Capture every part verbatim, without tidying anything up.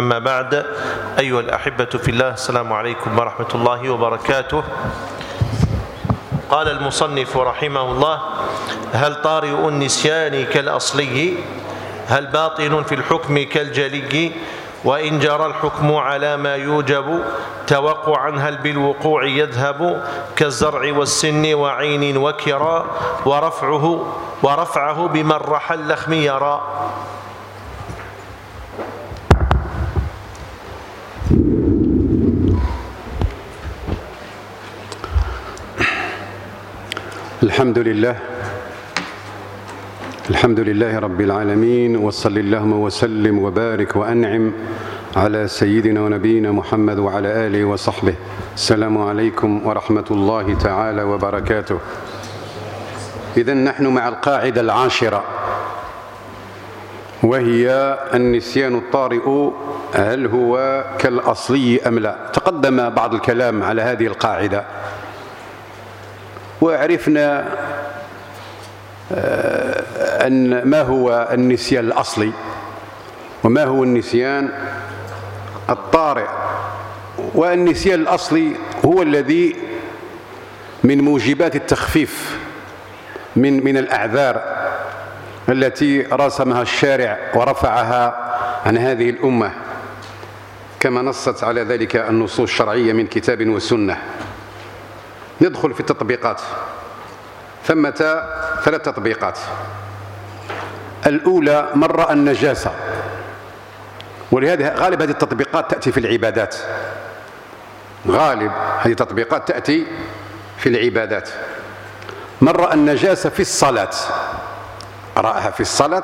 أما بعد، أيها الأحبة في الله، السلام عليكم ورحمة الله وبركاته. قال المصنف رحمه الله: هل طارئ النسيان كالأصلي؟ هل باطن في الحكم كالجلي؟ وإن جرى الحكم على ما يوجب توقعا هل بالوقوع يذهب؟ كالزرع والسن وعين وكرا، ورفعه ورفعه بمن رحى اللخم يرى. الحمد لله الحمد لله رب العالمين، وصل اللهم وسلم وبارك وأنعم على سيدنا ونبينا محمد وعلى آله وصحبه. السلام عليكم ورحمة الله تعالى وبركاته. إذن نحن مع القاعدة العاشرة، وهي النسيان الطارئ هل هو كالأصلي أم لا؟ تقدم بعض الكلام على هذه القاعدة، وعرفنا أن ما هو النسيان الأصلي وما هو النسيان الطارئ. والنسيان الأصلي هو الذي من موجبات التخفيف من من الأعذار التي رسمها الشارع ورفعها عن هذه الأمة، كما نصت على ذلك النصوص الشرعية من كتاب وسنة. ندخل في التطبيقات. ثمة ثلاث تطبيقات. الأولى مرة النجاسة، ولهذا غالب هذه التطبيقات تأتي في العبادات. غالب هذه التطبيقات تأتي في العبادات. مرة النجاسة في الصلاة، رأها في الصلاة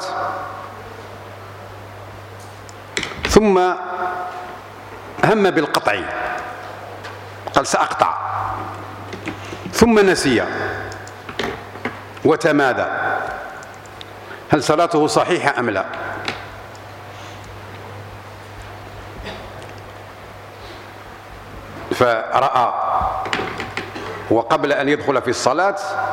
ثم هم بالقطع، قال سأقطع، ثم نسي وتمادى، هل صلاته صحيحة أم لا؟ فرأى وقبل أن يدخل في الصلاة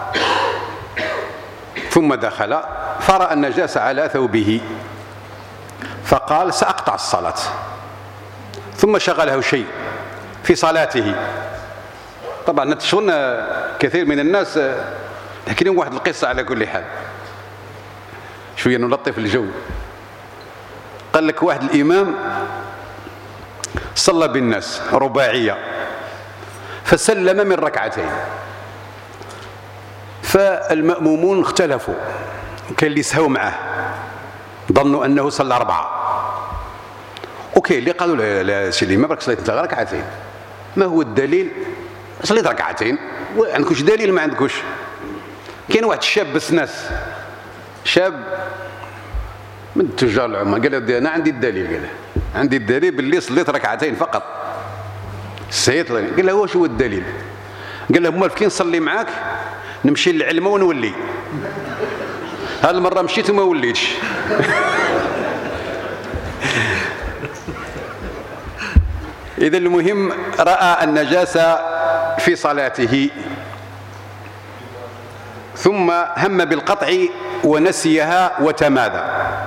ثم دخل فرأى النجاسة على ثوبه، فقال سأقطع الصلاة، ثم شغله شيء في صلاته. طبعا نتشغلنا كثير من الناس، نحكي لهم واحد القصة على كل حال شوية نلطف الجو. قال لك واحد الإمام صلى بالناس رباعية فسلم من ركعتين، فالمأمومون اختلفوا، كان اللي سهوا معه ظنوا أنه صلى أربعة، وكاين اللي قالوا لا لا سيدي الإمام راك صليت انت ركعتين. ما هو الدليل؟ صليت ركعتين، عندكوش دليل؟ ما عندكوش. كاين واحد الشاب بسناس، شاب من تجار العمال، قال له انا عندي الدليل، قال له عندي الدليل باللي صليت ركعتين فقط. سيط قال له واش هو الدليل؟ قال له مال كي نصلي معاك نمشي للعلمه ونولي، هذه المره مشيت وما وليتش. إذا المهم رأى النجاسة في صلاته ثم هم بالقطع ونسيها وتمادى،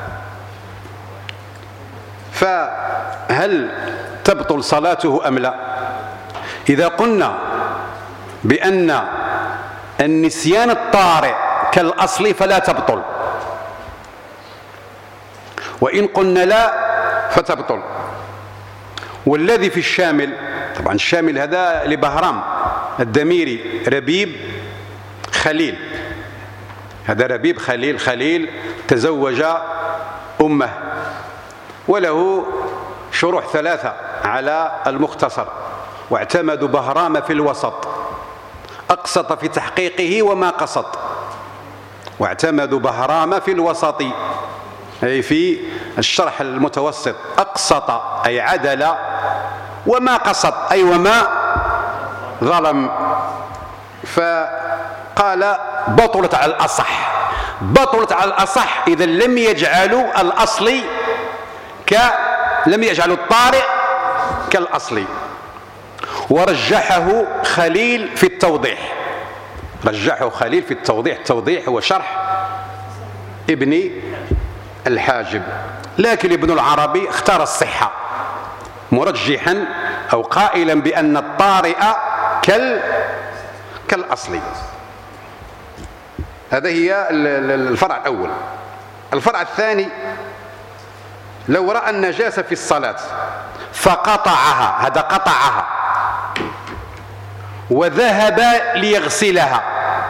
فهل تبطل صلاته أم لا؟ إذا قلنا بأن النسيان الطارئ كالأصل فلا تبطل، وإن قلنا لا فتبطل. والذي في الشامل، طبعا الشامل هذا لبهرام الدميري، ربيب خليل، هذا ربيب خليل خليل تزوج أمه، وله شروح ثلاثة على المختصر، واعتمدوا بهرام في الوسط، أقسط في تحقيقه وما قسط، واعتمدوا بهرام في الوسط أي في الشرح المتوسط، أقسط أي عدل، وما قسط أي وما ظلم. فقال بطلت على الأصح، بطلت على الأصح إذا لم يجعلوا الأصلي ك لم يجعلوا الطارئ كالأصلي. ورجحه خليل في التوضيح، رجحه خليل في التوضيح. التوضيح هو شرح ابن الحاجب، لكن ابن العربي اختار الصحة، مرجحا أو قائلا بأن الطارئ كال كالأصلي. هذا هي الفرع الأول. الفرع الثاني: لو رأى النجاسة في الصلاة فقطعها، هذا قطعها، وذهب ليغسلها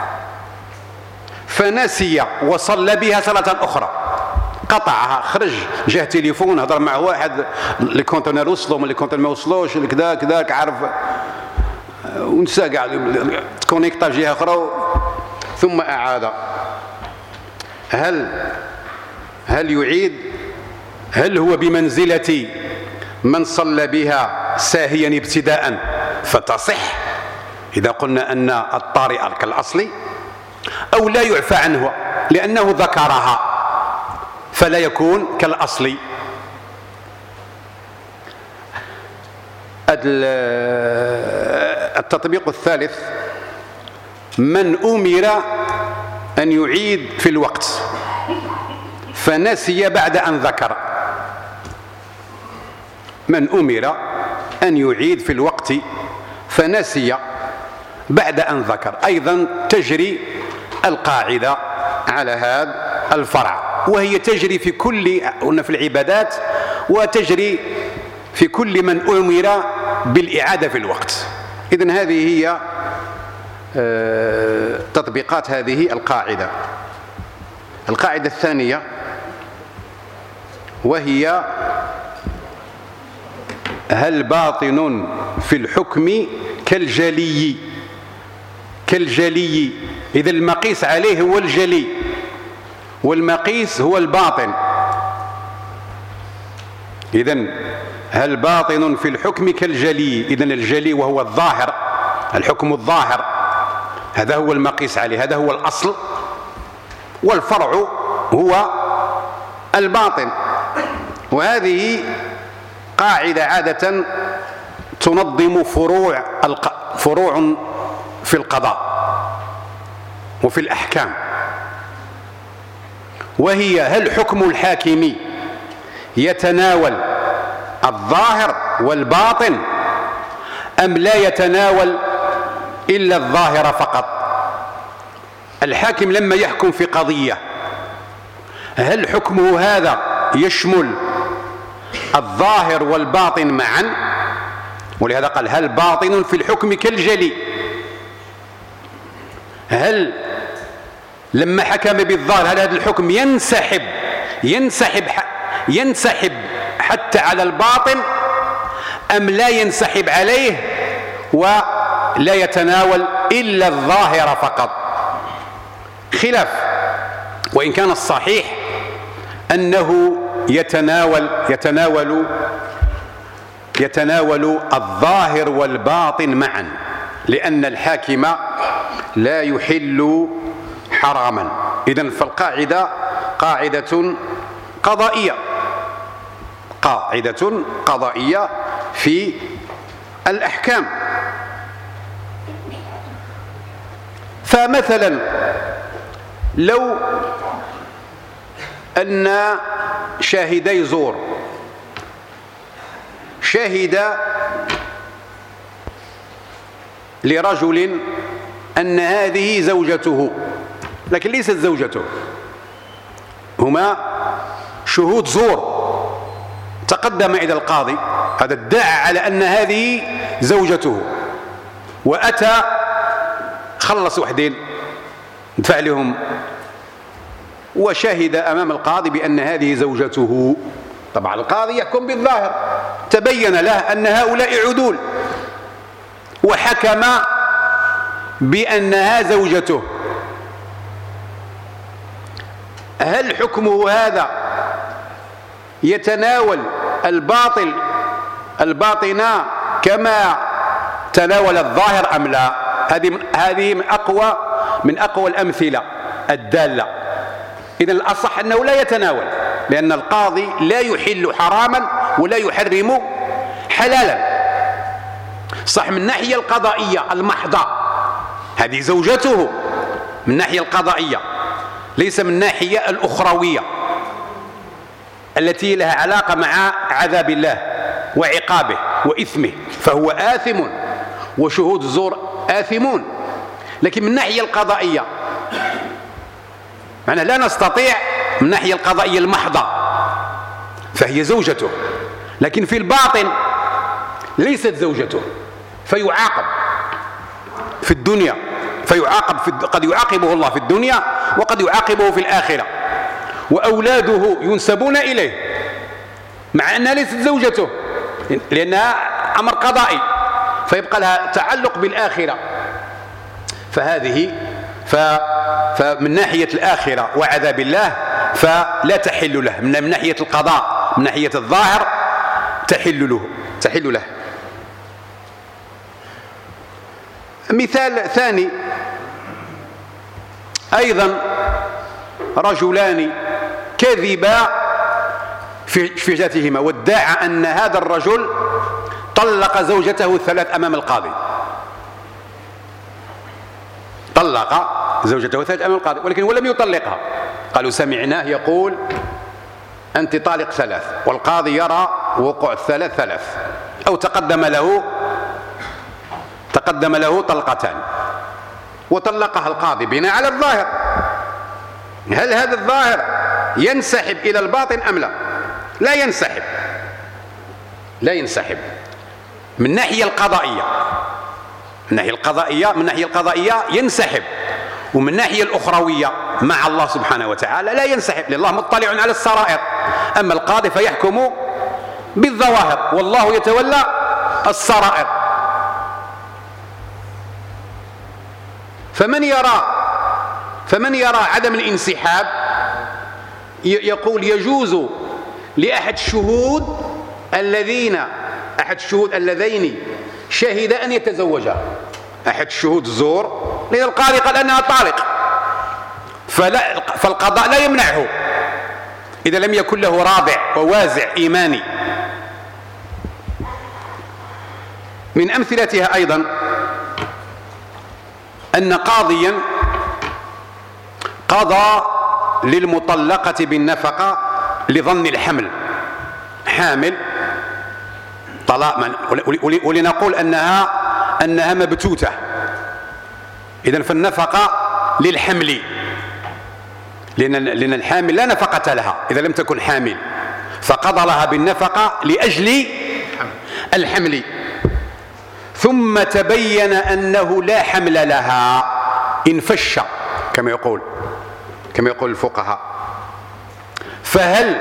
فنسي وصلى بها صلاة أخرى، قطعها، خرج جاه تليفون، هضر مع واحد، لي كونتونير وصلوا، من لي كونتونير ما وصلوش، كذا كذا عارف، ونسى كاع، تكونيكتا في جهة أخرى ثم أعاد. هل هل يعيد؟ هل هو بمنزلة من صلى بها ساهيا ابتداء فتصح إذا قلنا أن الطارئ كالأصل، أو لا يعفى عنه لأنه ذكرها فلا يكون كالأصل؟ التطبيق الثالث: من أمر أن يعيد في الوقت فنسي بعد أن ذكر. من أمر أن يعيد في الوقت فنسي بعد أن ذكر، أيضا تجري القاعدة على هذا الفرع، وهي تجري في كل قلنا في العبادات، وتجري في كل من أمر بالإعادة في الوقت. إذن هذه هي تطبيقات هذه القاعدة. القاعدة الثانية وهي: هل باطن في الحكم كالجلي؟ كالجلي، إذا المقيس عليه هو الجلي والمقيس هو الباطن. إذن هل باطن في الحكم كالجلي؟ إذن الجلي وهو الظاهر، الحكم الظاهر، هذا هو المقيس عليه، هذا هو الأصل، والفرع هو الباطن. وهذه قاعدة عادة تنظم فروع فروع في القضاء وفي الأحكام، وهي: هل حكم الحاكم يتناول الظاهر والباطن أم لا يتناول إلا الظاهر فقط؟ الحاكم لما يحكم في قضية هل حكمه هذا يشمل الظاهر والباطن معا؟ ولهذا قال: هل باطن في الحكم كالجلي؟ هل لما حكم بالظاهر هل هذا الحكم ينسحب ينسحب ينسحب حتى على الباطن أم لا ينسحب عليه ولا يتناول إلا الظاهر فقط؟ خلاف، وإن كان الصحيح أنه يتناول يتناول يتناول الظاهر والباطن معا، لأن الحاكم لا يحل حراما. إذن فالقاعدة قاعدة قضائية، قاعدة قضائية في الأحكام. فمثلا لو أن شاهدي زور شهد لرجل أن هذه زوجته، لكن ليست زوجته، هما شهود زور، تقدم إلى القاضي، هذا ادعى على أن هذه زوجته، وأتى خلص وحدين دفع لهم وشهد أمام القاضي بأن هذه زوجته. طبعا القاضي يحكم بالظاهر، تبين له أن هؤلاء عدول وحكم بأنها زوجته. هل حكمه هذا يتناول الباطل الباطن كما تناول الظاهر أم لا؟ هذه هذه من أقوى من أقوى الأمثلة الدالة. إذن الأصح أنه لا يتناول، لأن القاضي لا يحل حراما ولا يحرم حلالا. صح من الناحية القضائية المحضة هذه زوجته من الناحية القضائية، ليس من الناحية الأخروية التي لها علاقة مع عذاب الله. وعقابه وإثمه، فهو آثم، وشهود الزور آثمون. لكن من الناحية القضائية معناه لا نستطيع من الناحية القضائية المحضة، فهي زوجته، لكن في الباطن ليست زوجته، فيعاقب في الدنيا، فيعاقب في قد يعاقبه الله في الدنيا وقد يعاقبه في الآخرة. وأولاده ينسبون إليه مع أنها ليست زوجته، لأنها أمر قضائي، فيبقى لها تعلق بالآخرة. فهذه ف فمن ناحية الآخرة وعذاب الله فلا تحل له، من ناحية القضاء من ناحية الظاهر تحل له تحل له. مثال ثاني أيضا، رجلان كذبا في شفجتهما، وادعى أن هذا الرجل طلق زوجته الثلاث أمام القاضي، طلق زوجته الثلاث أمام القاضي، ولكن هو لم يطلقها. قالوا سمعناه يقول أنت طالق ثلاث، والقاضي يرى وقوع الثلاث ثلاث، أو تقدم له تقدم له طلقتان وطلقها القاضي بناء على الظاهر. هل هذا الظاهر ينسحب إلى الباطن أم لا؟ لا ينسحب، لا ينسحب من الناحية القضائية، من الناحية القضائية من الناحية القضائية ينسحب، ومن الناحية الأخروية مع الله سبحانه وتعالى لا ينسحب، لأن الله مطلع على السرائر. أما القاضي فيحكم بالظواهر، والله يتولى السرائر. فمن يرى فمن يرى عدم الانسحاب يقول يجوز لأحد الشهود الذين أحد الشهود اللذين شهد أن يتزوجا، أحد الشهود زور، لأن القاضي قال أنها طالق، فلا فالقضاء لا يمنعه إذا لم يكن له رابع ووازع إيماني. من أمثلتها أيضا أن قاضيا قضى للمطلقة بالنفقة لظن الحمل، حامل طلاق، ولنقول أنها أنها مبتوتة، إذن فالنفقة للحمل، لأن لأن الحامل لا نفقة لها إذا لم تكن حامل، فقضى لها بالنفقة لأجل الحمل. ثم تبين أنه لا حمل لها، انفش كما يقول كما يقول الفقهاء. فهل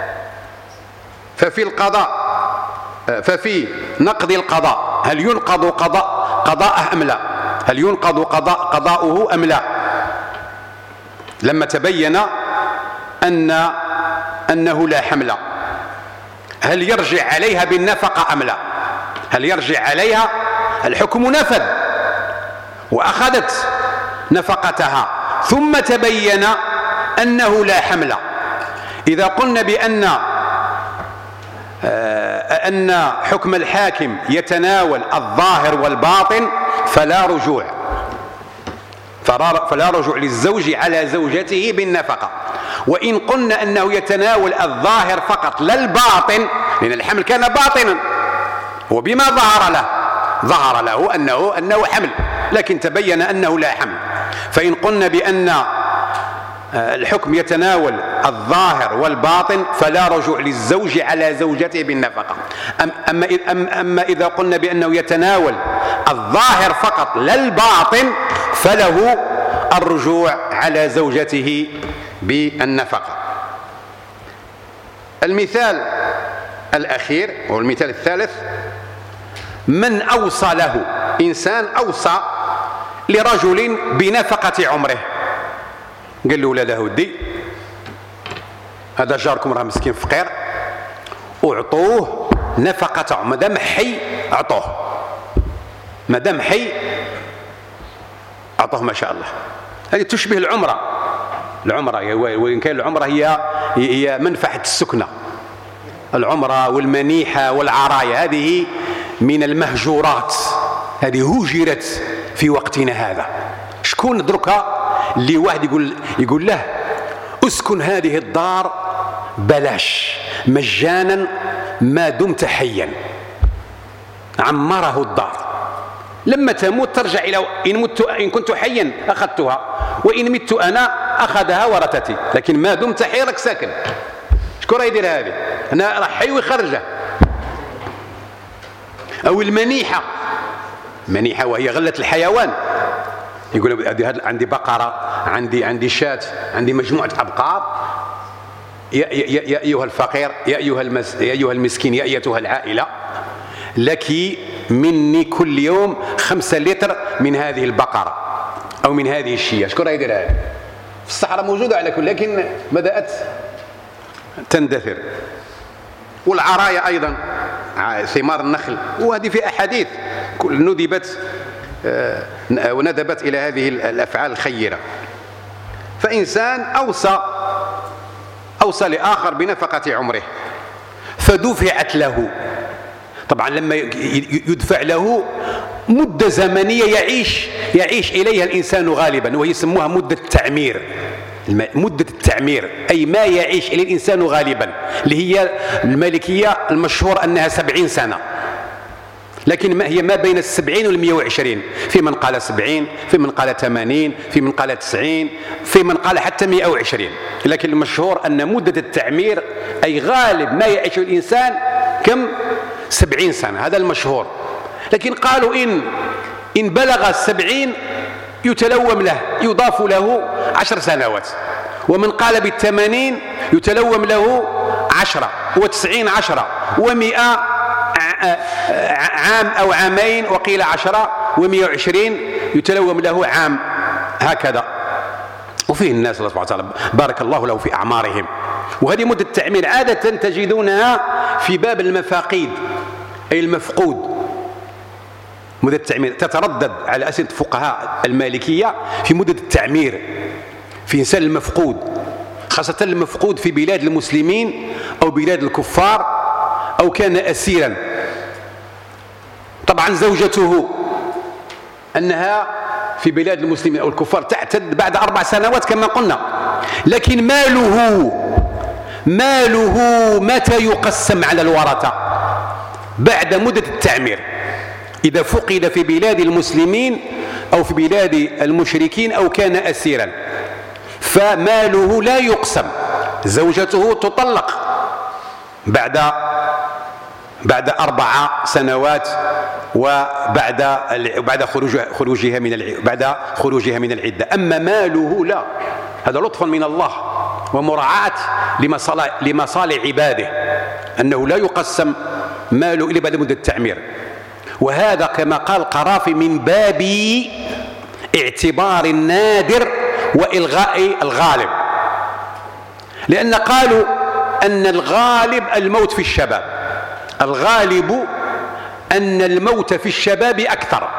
ففي القضاء ففي نقض القضاء هل ينقض قضاء قضاءه أم لا؟ هل ينقض قضاء قضاؤه أم لا؟ لما تبين أن أنه لا حمل، هل يرجع عليها بالنفقة أم لا؟ هل يرجع عليها؟ الحكم نفذ وأخذت نفقتها، ثم تبين أنه لا حمل. إذا قلنا بأن أن حكم الحاكم يتناول الظاهر والباطن فلا رجوع فلا رجوع للزوج على زوجته بالنفقة. وإن قلنا أنه يتناول الظاهر فقط لا الباطن، لأن الحمل كان باطنا وبما ظهر له ظهر له أنه أنه حمل، لكن تبين أنه لا حمل. فإن قلنا بأن الحكم يتناول الظاهر والباطن فلا رجوع للزوج على زوجته بالنفقة. أما أما إذا قلنا بأنه يتناول الظاهر فقط لا الباطن فله الرجوع على زوجته بالنفقة. المثال الأخير والمثال الثالث، من أوصى له إنسان أوصى لرجل بنفقة عمره، قال له ولاده ودي هذا جاركم راه مسكين فقير واعطوه نفقة عمره، مادام حي اعطوه، مادام حي اعطوه، ما شاء الله. هذه تشبه العمرة. العمرة وإن كان العمرة هي هي منفعة السكنة، العمرة والمنيحة والعراية هذه من المهجورات، هذه هجرت في وقتنا هذا. شكون دركها اللي واحد يقول يقول له اسكن هذه الدار بلاش مجانا ما دمت حيا عمره الدار. لما تموت ترجع إلى إن, مت إن كنت حيا أخذتها، وإن مت أنا أخذها ورثتي، لكن ما دمت حي راك ساكن. شكون راه يدير هذه؟ أنا راه حي ويخرجه. أو المنيحة، منيحة وهي غلة الحيوان، يقول عندي بقرة، عندي عندي شاة، عندي مجموعة أبقار، يا, يا, يا أيها الفقير، يا أيها, المس يا أيها المسكين، يا أيتها العائلة، لك مني كل يوم خمسة لتر من هذه البقرة أو من هذه الشية. شكون يدير هذا؟ في الصحراء موجودة على كل، لكن بدأت تندثر. والعرايا أيضا، ثمار النخل، وهذه في أحاديث ندبت وندبت إلى هذه الأفعال الخيرة. فإنسان أوصى أوصى لآخر بنفقة عمره فدفعت له. طبعا لما يدفع له مدة زمنية يعيش يعيش إليها الإنسان غالبا، وهي يسموها مدة التعمير. مدة التعمير أي ما يعيش إليه الإنسان غالبا، اللي هي المالكية المشهور أنها سبعين سنة، لكن ما هي ما بين السبعين والمئة وعشرين. في من قال سبعين، في من قال ثمانين، في من قال تسعين، في من قال حتى مئة وعشرين، لكن المشهور أن مدة التعمير أي غالب ما يعيش الإنسان كم؟ سبعين سنة، هذا المشهور. لكن قالوا إن إن بلغ السبعين يتلوم له، يضاف له عشر سنوات. ومن قال بالثمانين يتلوم له عشرة، وتسعين عشرة، ومئة عام أو عامين، وقيل عشرة، ومئة وعشرين يتلوم له عام، هكذا. وفيه الناس الله سبحانه وتعالى بارك الله له في أعمارهم. وهذه مدة التعمير عادة تجدونها في باب المفاقيد أي المفقود. مدة التعمير تتردد على أسئلة الفقهاء المالكية في مدة التعمير في إنسان المفقود، خاصة المفقود في بلاد المسلمين أو بلاد الكفار أو كان أسيرا. طبعا زوجته أنها في بلاد المسلمين أو الكفار تعتد بعد أربع سنوات كما قلنا، لكن ماله ماله متى يقسم على الورثة؟ بعد مدة التعمير. إذا فقد في بلاد المسلمين أو في بلاد المشركين أو كان أسيرا فماله لا يقسم، زوجته تطلق بعد بعد أربع سنوات وبعد بعد خروجها خروجها من بعد خروجها من العدة. أما ماله لا، هذا لطف من الله ومراعاة لمصالح عباده، أنه لا يقسم ماله إلا بعد مدة التعمير. وهذا كما قال القرافي من باب اعتبار النادر وإلغاء الغالب، لأن قالوا أن الغالب الموت في الشباب، الغالب أن الموت في الشباب أكثر،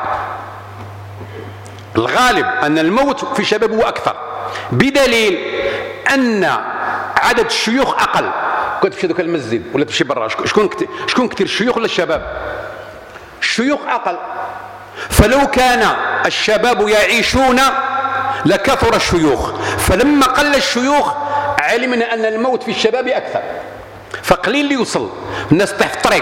الغالب أن الموت في الشباب هو أكثر، بدليل أن عدد الشيوخ أقل. كنت تمشي دوك المسجد ولا تمشي برا، شكون كتير شكون كثير الشيوخ ولا الشباب؟ الشيوخ أقل. فلو كان الشباب يعيشون لكثر الشيوخ، فلما قل الشيوخ علمنا أن الموت في الشباب أكثر، فقليل اللي يوصل. الناس تحت الطريق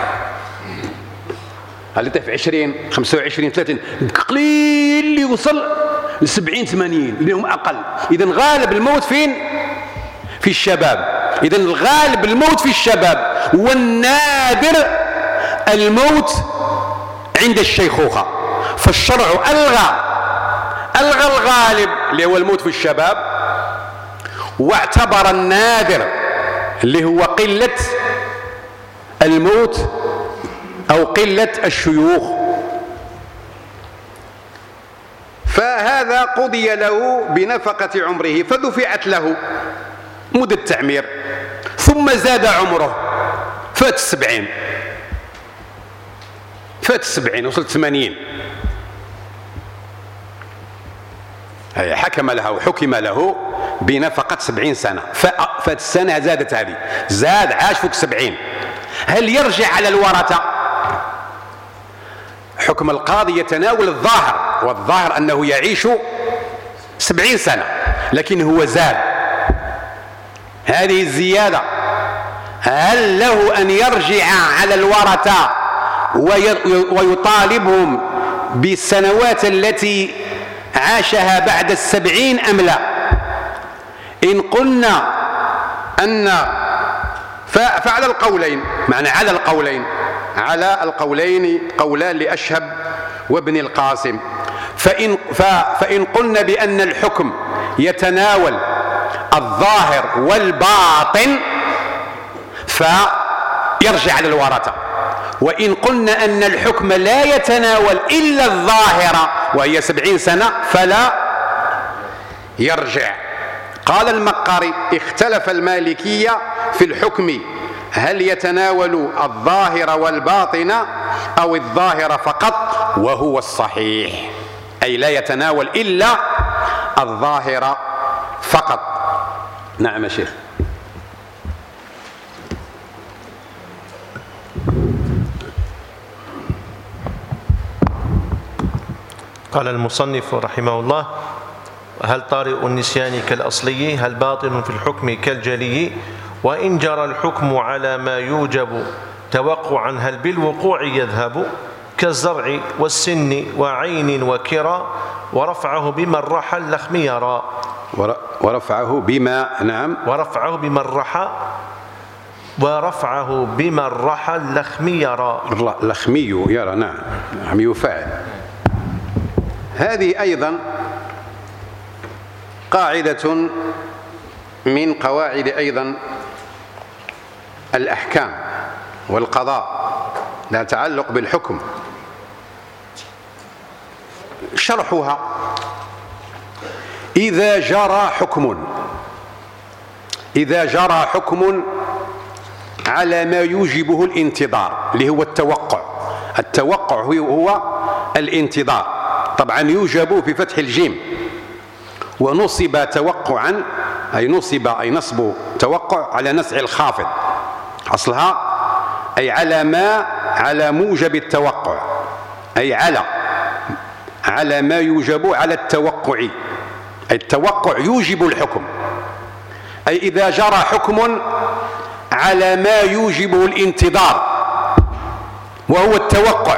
اللي تحت في عشرين خمسة وعشرين ثلاثين، قليل اللي يوصل لسبعين ثمانين اللي هم أقل. إذن غالب الموت فين؟ في الشباب. إذن الغالب الموت في الشباب، والنادر الموت عند الشيخوخة. فالشرع ألغى ألغى الغالب اللي هو الموت في الشباب، واعتبر النادر اللي هو قلة الموت أو قلة الشيوخ. فهذا قضي له بنفقة عمره فدفعت له مدة التعمير، ثم زاد عمره فات السبعين فات السبعين وصلت ثمانين، هي حكم له وحكم له بنفقة سبعين سنة. فات السنة زادت هذه، زاد عاش فوق سبعين. هل يرجع على الورثة؟ حكم القاضي يتناول الظاهر، والظاهر أنه يعيش سبعين سنة، لكن هو زاد. هذه الزيادة هل له أن يرجع على الورثة ويطالبهم بالسنوات التي عاشها بعد السبعين أم لا؟ إن قلنا أن فعلى القولين، معنى على القولين على القولين قولان لأشهب وابن القاسم. فإن, فإن قلنا بأن الحكم يتناول الظاهر والباطن فيرجع على الورثة، وإن قلنا أن الحكم لا يتناول إلا الظاهرة وهي سبعين سنة فلا يرجع. قال المقري: اختلف المالكية في الحكم هل يتناول الظاهر والباطن أو الظاهر فقط، وهو الصحيح، أي لا يتناول إلا الظاهر فقط. نعم يا شيخ. قال المصنف رحمه الله: هل طارئ النسيان كالأصلي؟ هل باطن في الحكم كالجلي؟ وإن جرى الحكم على ما يوجب توقعا هل بالوقوع يذهب؟ كالزرع والسن وعين وكرى ورفعه بمن رحى اللخم يرى. ورفعه بما نعم ورفعه بمن رحى ورفعه بمن رحى اللخم يرى. اللخمي يرى. نعم نعم يفعل. هذه أيضا قاعدة من قواعد أيضا الأحكام والقضاء لا تعلق بالحكم. شرحها: إذا جرى حكم إذا جرى حكم على ما يوجبه الانتظار، اللي هو التوقع. التوقع هو الانتظار، طبعا يوجب بفتح الجيم، ونصب توقعا أي نصب أي نصب توقع على نسع الخافض أصلها، أي على ما على موجب التوقع، أي على على ما يوجب على التوقع، أي التوقع يوجب الحكم. أي إذا جرى حكم على ما يوجبه الانتظار وهو التوقع،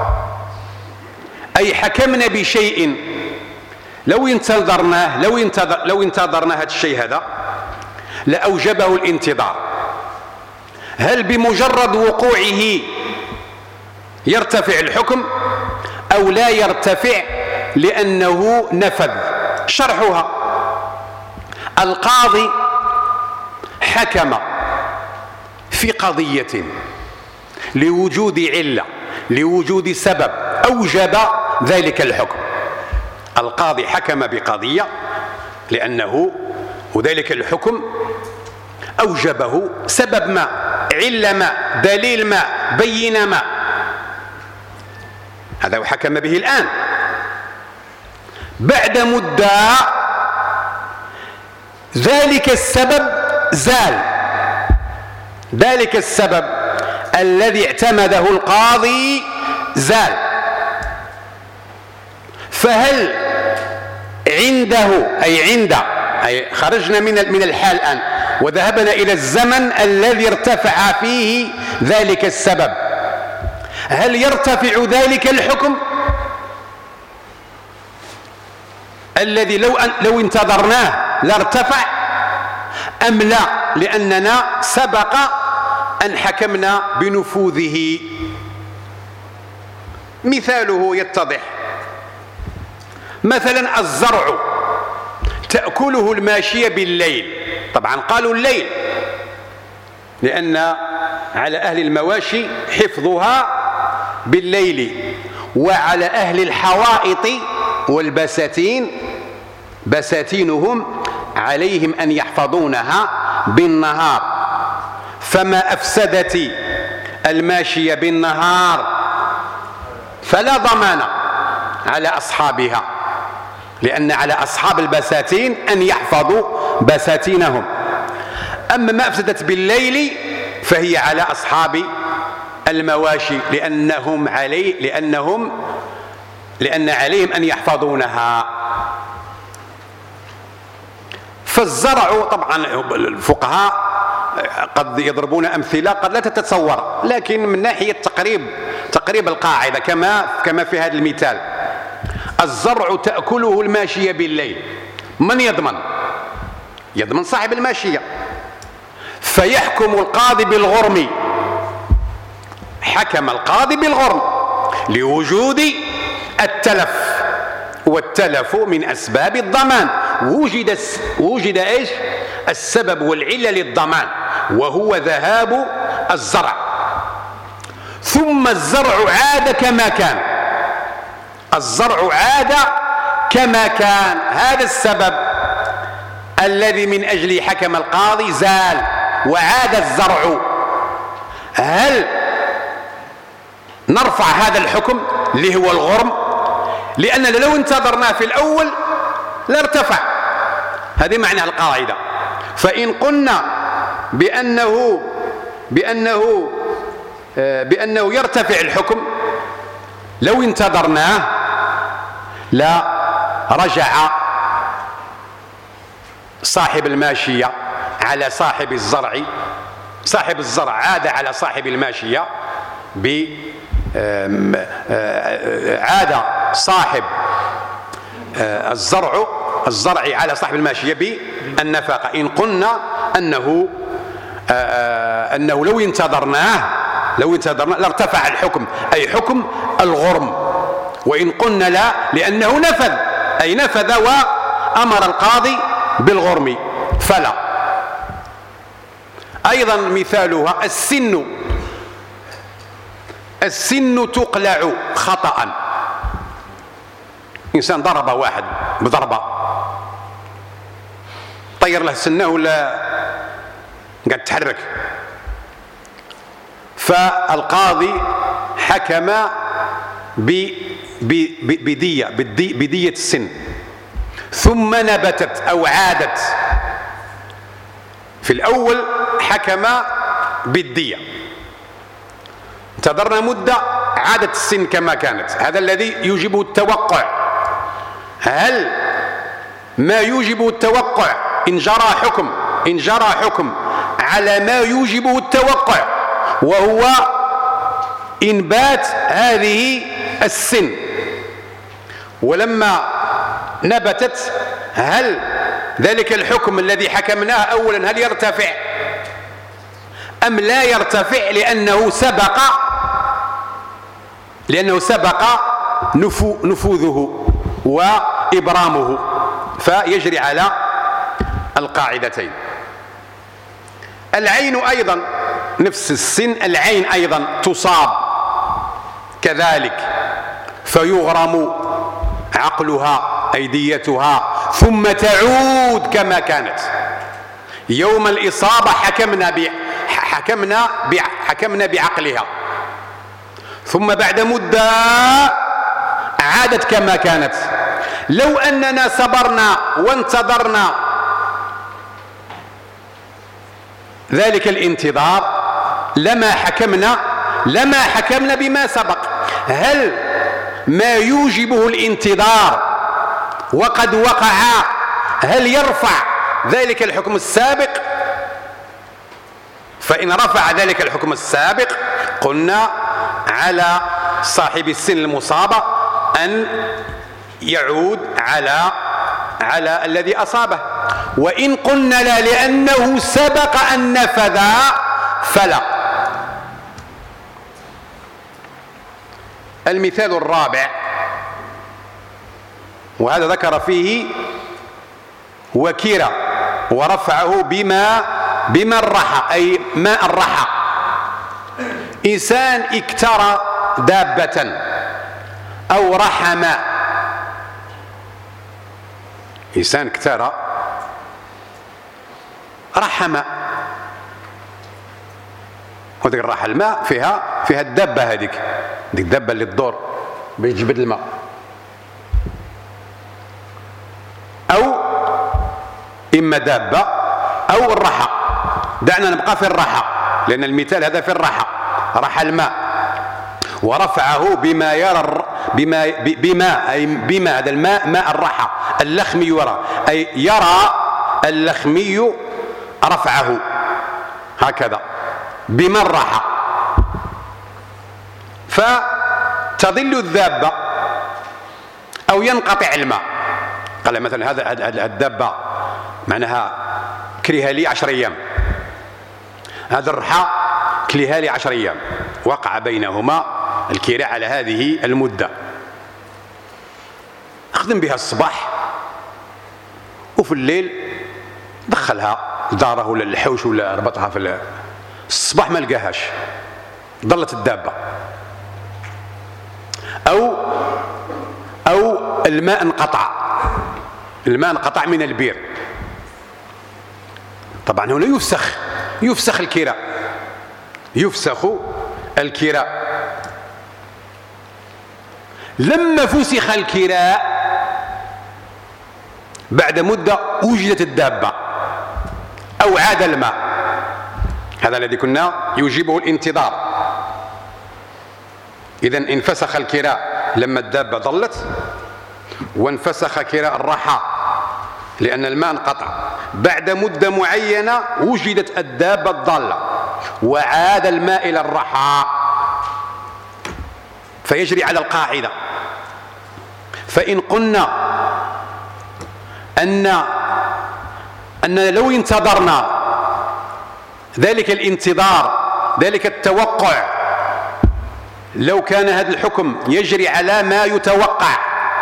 أي حكمنا بشيء لو انتظرناه لو انتظر لو انتظرنا هذا الشيء هذا لأوجبه الانتظار. هل بمجرد وقوعه يرتفع الحكم أو لا يرتفع لأنه نفذ؟ شرحها: القاضي حكم في قضية لوجود علة لوجود سبب أوجب ذلك الحكم. القاضي حكم بقضية لأنه وذلك الحكم أوجبه سبب ما، علة ما، دليل ما، بينة ما، هذا حكم به الآن. بعد مدة ذلك السبب زال، ذلك السبب الذي اعتمده القاضي زال. فهل عنده أي عند أي خرجنا من من الحال الآن وذهبنا إلى الزمن الذي ارتفع فيه ذلك السبب، هل يرتفع ذلك الحكم الذي لو أن لو انتظرناه لارتفع أم لا؟ لأننا سبق أن حكمنا بنفوذه. مثاله يتضح: مثلا الزرع تأكله الماشية بالليل، طبعا قالوا الليل لأن على أهل المواشي حفظها بالليل، وعلى أهل الحوائط والبساتين بساتينهم عليهم أن يحفظونها بالنهار، فما أفسدت الماشية بالنهار فلا ضمان على أصحابها، لأن على أصحاب البساتين أن يحفظوا بساتينهم. أما ما أفسدت بالليل فهي على أصحاب المواشي لأنهم علي لأنهم لأن عليهم أن يحفظونها. فالزرع طبعا الفقهاء قد يضربون أمثلة قد لا تتصور، لكن من ناحية تقريب تقريب القاعدة كما كما في هذا المثال: الزرع تأكله الماشية بالليل، من يضمن؟ يضمن صاحب الماشية. فيحكم القاضي بالغرم، حكم القاضي بالغرم لوجود التلف، والتلف من أسباب الضمان. وجد وجد ايش؟ السبب والعلة للضمان، وهو ذهاب الزرع. ثم الزرع عاد كما كان، الزرع عاد كما كان، هذا السبب الذي من أجله حكم القاضي زال وعاد الزرع. هل نرفع هذا الحكم اللي هو الغرم؟ لأننا لو انتظرنا في الأول لارتفع، هذه معنى القاعدة. فإن قلنا بأنه بأنه بأنه يرتفع الحكم لو انتظرناه، لا رجع صاحب الماشية على صاحب الزرع، صاحب الزرع عاد على صاحب الماشية ب عاد صاحب الزرع الزرع على صاحب الماشية بالنفقة. إن قلنا أنه أنه لو انتظرناه لو انتظرنا لارتفع الحكم، أي حكم الغرم. وإن قلنا لا، لأنه نفذ، أي نفذ وأمر القاضي بالغرم فلا. أيضا مثالها السن، السن تقلع خطأ. إنسان ضرب واحد بضربة، طير له سنه ولا قاعد تحرك، فالقاضي حكم بدية بدية السن، ثم نبتت أو عادت. في الأول حكم بالدية، انتظرنا مدة، عادت السن كما كانت. هذا الذي يوجب التوقع. هل ما يوجب التوقع إن جرى حكم إن جرى حكم على ما يوجبه التوقع، وهو إنبات هذه السن، ولما نبتت، هل ذلك الحكم الذي حكمناه أولا هل يرتفع أم لا يرتفع؟ لأنه سبق لأنه سبق نفوذه وإبرامه، فيجري على القاعدتين. العين أيضا نفس السن، العين أيضا تصاب كذلك، فيغرم عقلها أي ديتها، ثم تعود كما كانت. يوم الإصابة حكمنا ب حكمنا ب حكمنا بعقلها، ثم بعد مدة عادت كما كانت. لو أننا صبرنا وانتظرنا ذلك الانتظار لما حكمنا لما حكمنا بما سبق. هل ما يوجبه الانتظار وقد وقع هل يرفع ذلك الحكم السابق؟ فإن رفع ذلك الحكم السابق قلنا على صاحب السن المصابة أن يعود على على الذي أصابه. وإن قلنا لا لأنه سبق أن نفذ فلا. المثال الرابع، وهذا ذكر فيه وكيرة ورفعه بما بما الرحى، أي ماء الرحى. إنسان اكترى دابة أو رحى ماء، إنسان اكترى رحى ماء، وذيك الرحى الماء فيها فيها الدابة، هذيك ديك الدابة اللي تدور بيجبد الماء. أو إما دابة أو الرحى. دعنا نبقى في الرحى لأن المثال هذا في الرحى، رحى الماء ورفعه بما يرى بما بما أي بما هذا الماء ماء الرحى. اللخمي يرى أي يرى اللخمي رفعه، هكذا بمرحة، فتظل الدابة أو ينقطع الماء. قال مثلا هذا الدابة معناها كريها لي عشر أيام، هذا الرحى كليها لي عشر أيام، وقع بينهما الكراء على هذه المدة. خدم بها الصباح وفي الليل دخلها داره ولا الحوش ولا ربطها في الصباح، ما لقاهاش، ضلت الدابة. أو أو الماء انقطع، الماء انقطع من البير. طبعا هنا يفسخ يفسخ الكراء، يفسخ الكراء. لما فسخ الكراء بعد مدة وجدت الدابة أو عاد الماء، هذا الذي كنا يوجبه الانتظار. إذن انفسخ الكراء لما الدابة ضلت، وانفسخ كراء الرحى لأن الماء انقطع. بعد مدة معينة وجدت الدابة الضالة وعاد الماء إلى الرحى، فيجري على القاعدة. فإن قلنا أن أن لو انتظرنا ذلك الانتظار، ذلك التوقع، لو كان هذا الحكم يجري على ما يتوقع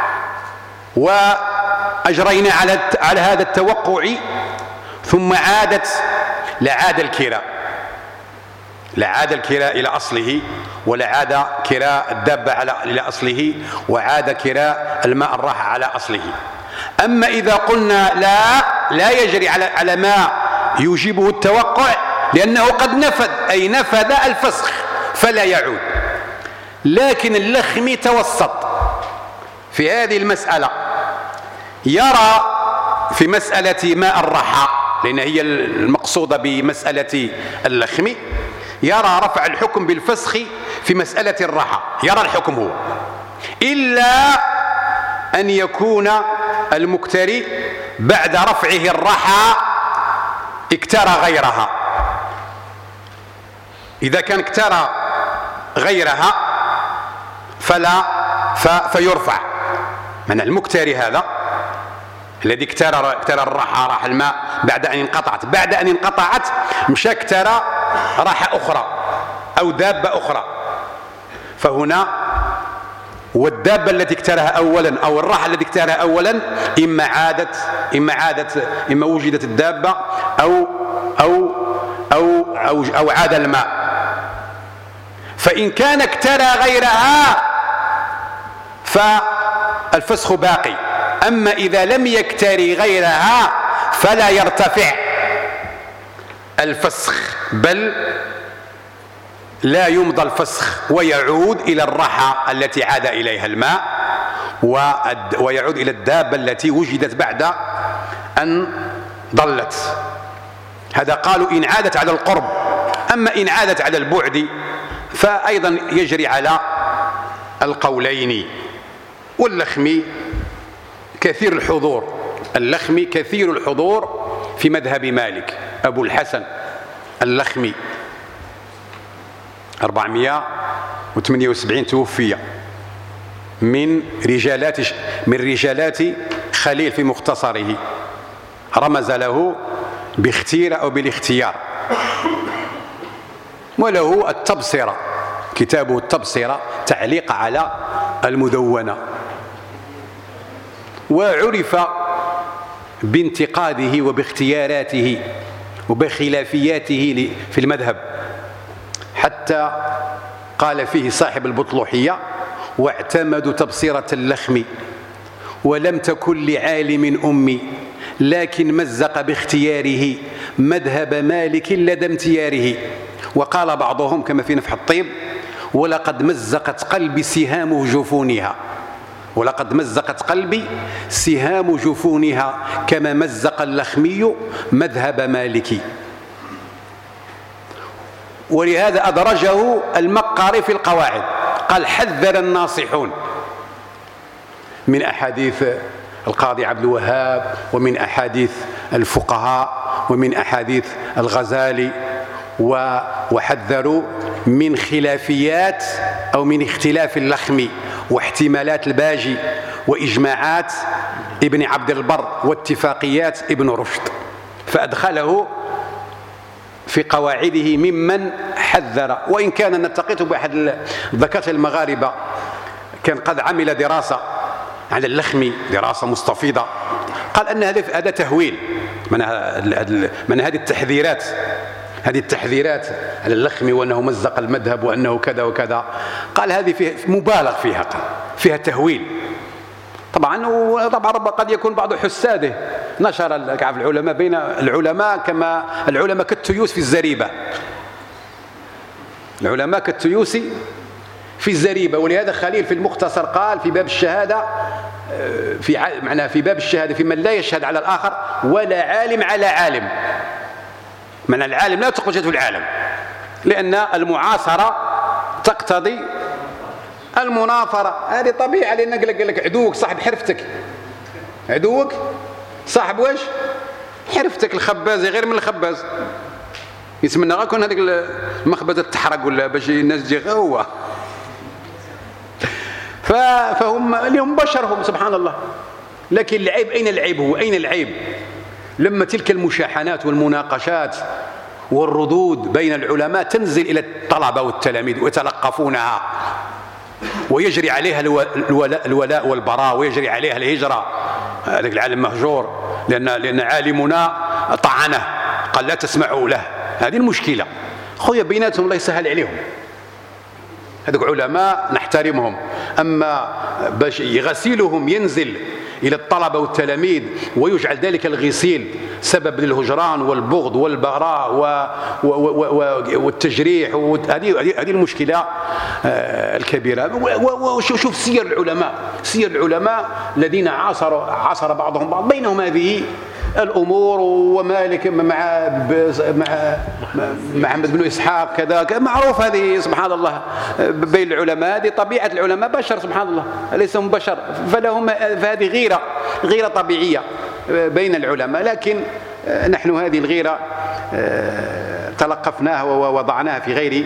وأجرينا على على هذا التوقع ثم عادت، لعاد الكراء لعاد الكراء إلى أصله، ولعاد كراء الدابة على إلى أصله، وعاد كراء الماء الراحة على أصله. أما إذا قلنا لا لا يجري على على ما يوجبه التوقع لأنه قد نفذ، أي نفذ الفسخ فلا يعود. لكن اللخمي توسط في هذه المسألة، يرى في مسألة ماء الرحى لأن هي المقصودة بمسألة اللخم، يرى رفع الحكم بالفسخ في مسألة الرحى، يرى الحكم هو، إلا أن يكون المكتري بعد رفعه الرحى اكترى غيرها. إذا كان اكترى غيرها فلا فيرفع. من المكتري هذا الذي اكترى اكترى الرحى، راح الماء بعد أن انقطعت، بعد أن انقطعت مشى اكترى راحة أخرى أو دابة أخرى، فهنا والدابة التي اكترها أولا أو الراحة التي اكترها أولا إما عادت إما عادت إما وجدت الدابة أو أو أو أو, أو عاد الماء. فإن كان اكترى غيرها فالفسخ باقي، أما إذا لم يكتري غيرها فلا يرتفع الفسخ، بل لا يمضى الفسخ ويعود إلى الرحى التي عاد إليها الماء، ويعود إلى الدابة التي وجدت بعد أن ضلت. هذا قالوا إن عادت على القرب. أما إن عادت على البعد فأيضا يجري على القولين. واللخمي كثير الحضور، اللخمي كثير الحضور في مذهب مالك، أبو الحسن اللخمي أربعمائة وثمانية وسبعين توفي، من رجالات من رجالات خليل في مختصره، رمز له باختير أو بالاختيار. وله التبصرة، كتابه التبصرة تعليق على المدونة، وعرف بانتقاده وباختياراته وبخلافياته في المذهب، حتى قال فيه صاحب البطلوحية: واعتمدوا تبصرة اللخم ولم تكن لعالم أمي، لكن مزق باختياره مذهب مالك لدى امتياره. وقال بعضهم كما في نفح الطيب: ولقد مزقت قلبي سهام جفونها، ولقد مزقت قلبي سهام جفونها كما مزق اللخمي مذهب مالكي. ولهذا أدرجه المقاري في القواعد، قال: حذر الناصحون من أحاديث القاضي عبد الوهاب، ومن أحاديث الفقهاء، ومن أحاديث الغزالي، وحذروا من خلافيات أو من اختلاف اللخم واحتمالات الباجي وإجماعات ابن عبد البر واتفاقيات ابن رشد، فأدخله في قواعده ممن حذر. وإن كان نلتقيت بأحد الدكاترة المغاربة كان قد عمل دراسة على اللخم، دراسة مستفيضة، قال أن هذا تهويل من هذه التحذيرات هذه التحذيرات على اللخم وأنه مزق المذهب وأنه كذا وكذا، قال هذه فيه مبالغ فيها، قال فيها تهويل. طبعا طبعا ربما قد يكون بعض حساده نشر العلماء بين العلماء كما العلماء كالتيوس في الزريبة، العلماء كالتيوس في الزريبة. ولهذا خليل في المختصر قال في باب الشهادة، في معناه في باب الشهادة في من لا يشهد على الآخر ولا عالم على عالم، من العالم لا تقبل شهادته العالم، لأن المعاصرة تقتضي المناظرة، هذه طبيعة، لأن قال لك عدوك صاحب حرفتك، عدوك صاحب واش حرفتك، الخباز غير من الخباز، يسمى غير كون هذيك المخبزة تحرق ولا باش الناس تجي هو. فهم اليوم بشرهم سبحان الله. لكن العيب أين العيب؟ هو أين العيب؟ لما تلك المشاحنات والمناقشات والردود بين العلماء تنزل إلى الطلبة والتلاميذ ويتلقفونها ويجري عليها الولاء, الولاء والبراء، ويجري عليها الهجرة، هذاك العالم مهجور لأن, لأن عالمنا طعنه قال لا تسمعوا له. هذه المشكلة خويا بيناتهم، الله يسهل عليهم، هذوك علماء نحترمهم، أما باش غسيلهم ينزل إلى الطلبة والتلاميذ ويجعل ذلك الغسيل سبب للهجران والبغض والبراء والتجريح، هذه هذه المشكلة الكبيرة. وشوف سير العلماء، سير العلماء الذين عاصروا عاصر بعضهم بعض بينهم هذه الأمور، ومالك مع مع محمد بن إسحاق كذا معروف، هذه سبحان الله بين العلماء، هذه طبيعة العلماء، بشر سبحان الله ليسهم بشر، فلهم فهذه غيرة غيرة طبيعية بين العلماء. لكن نحن هذه الغيرة تلقفناها ووضعناها في غير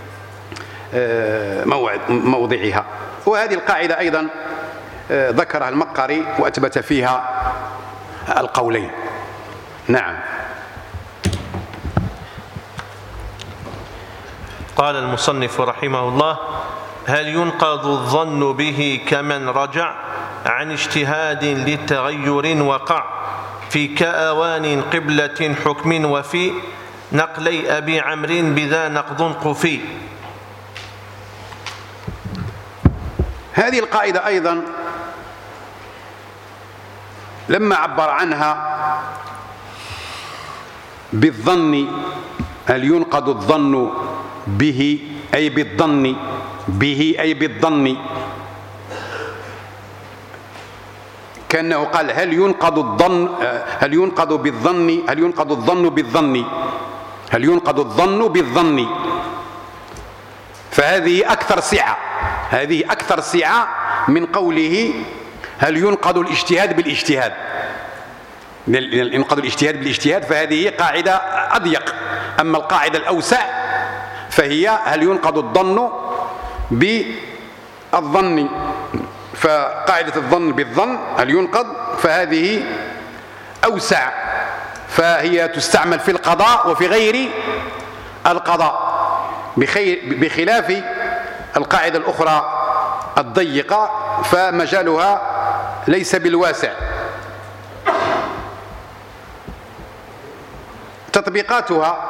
موعد موضعها. وهذه القاعدة أيضا ذكرها المقري وأثبت فيها القولين. نعم. قال المصنف رحمه الله: هل ينقض الظن به كمن رجع عن اجتهاد لتغير وقع في كأوان قبلة حكم وفي نقلي أبي عمرو بذا نقض قفي؟ هذه القاعدة أيضا لما عبر عنها بالظن، هل ينقض الظن به أي بالظن، به أي بالظن، كأنه قال هل ينقض الظن، هل ينقض بالظن، هل ينقض الظن بالظن، هل ينقض الظن بالظن، فهذه أكثر سعة، هذه أكثر سعة من قوله هل ينقض الاجتهاد بالاجتهاد. ينقض الاجتهاد بالاجتهاد فهذه قاعدة أضيق، أما القاعدة الأوسع فهي هل ينقض الظن بالظن، فقاعدة الظن بالظن هل ينقض فهذه أوسع، فهي تستعمل في القضاء وفي غير القضاء، بخلاف القاعدة الأخرى الضيقة فمجالها ليس بالواسع. تطبيقاتها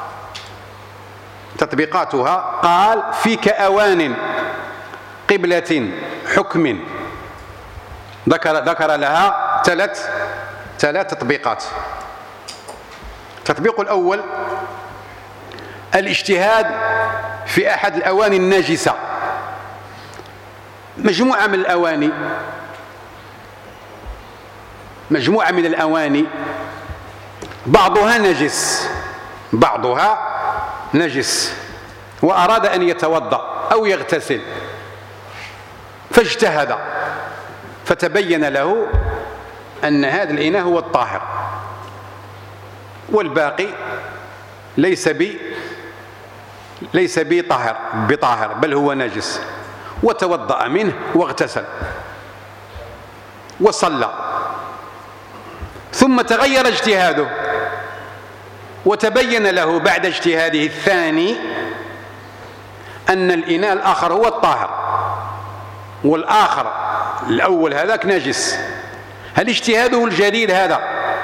تطبيقاتها قال في كأوان قبلة حكم، ذكر ذكر لها ثلاث ثلاث تطبيقات. التطبيق الأول الاجتهاد في أحد الأواني الناجسة، مجموعة من الأواني مجموعة من الأواني بعضها نجس بعضها نجس وأراد أن يتوضأ أو يغتسل فاجتهد فتبين له أن هذا الإناء هو الطاهر والباقي ليس ليس بطاهر بطاهر بل هو نجس، وتوضأ منه واغتسل وصلى، ثم تغير اجتهاده وتبين له بعد اجتهاده الثاني أن الإناء الآخر هو الطاهر والآخر الأول هذاك نجس، هل اجتهاده الجديد هذا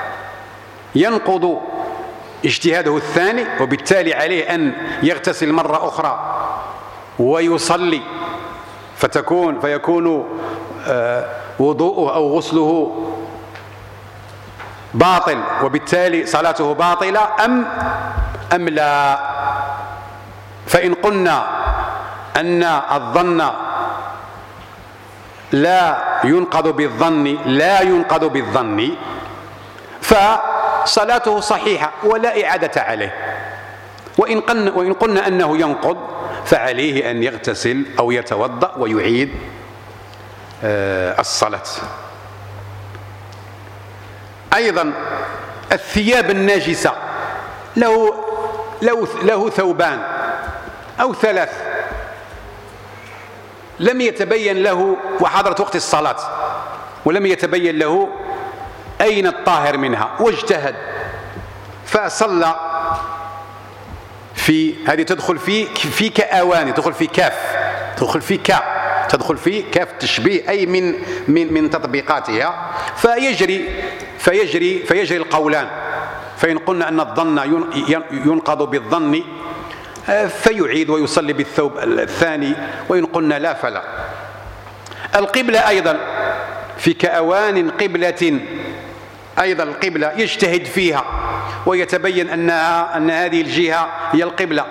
ينقض اجتهاده الثاني، وبالتالي عليه أن يغتسل مرة أخرى ويصلي فتكون فيكون وضوءه أو غسله باطل وبالتالي صلاته باطلة أم أم لا؟ فإن قلنا أن الظن لا ينقض بالظن لا ينقض بالظن فصلاته صحيحة ولا إعادة عليه، وإن قلنا, وإن قلنا أنه ينقض فعليه أن يغتسل أو يتوضأ ويعيد الصلاة. أيضا الثياب الناجسة، له, له, له ثوبان أو ثلاث لم يتبين له وحضرت وقت الصلاة ولم يتبين له أين الطاهر منها واجتهد فصلى في هذه تدخل في في كأواني، تدخل في كاف، تدخل في كا، تدخل في كاف التشبيه أي من من من تطبيقاتها، فيجري فيجري فيجري القولان. فإن قلنا أن الظن ينقض بالظن فيعيد ويصلي بالثوب الثاني، وإن قلنا لا فلا. القبلة أيضا في كأوان قبلة، أيضا القبلة يجتهد فيها ويتبين أنها أن هذه الجهة هي القبلة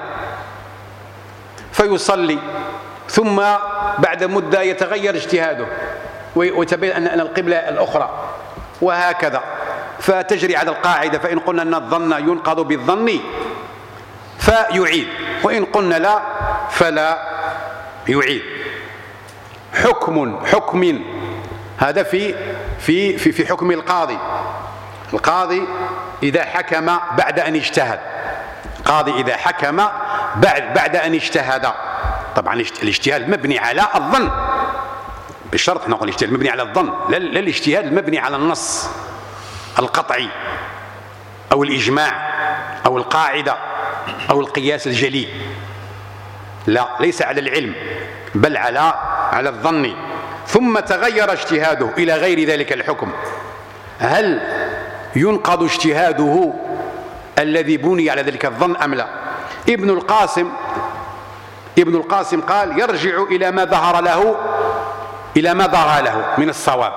فيصلي، ثم بعد مدة يتغير اجتهاده ويتبين أن القبلة الأخرى، وهكذا فتجري على القاعدة. فإن قلنا أن الظن ينقض بالظن فيعيد، وإن قلنا لا فلا يعيد. حكم حكم هذا في في في في حكم القاضي. القاضي إذا حكم بعد أن اجتهد، القاضي إذا حكم بعد بعد أن اجتهد، طبعا الاجتهاد مبني على الظن بشرط، نقول الاجتهاد مبني على الظن لا الاجتهاد المبني على النص القطعي أو الإجماع أو القاعدة أو القياس الجلي، لا، ليس على العلم بل على على الظن. ثم تغير اجتهاده إلى غير ذلك الحكم، هل ينقض اجتهاده الذي بني على ذلك الظن أم لا؟ ابن القاسم ابن القاسم قال يرجع إلى ما ظهر له إلى ما ظهر له من الصواب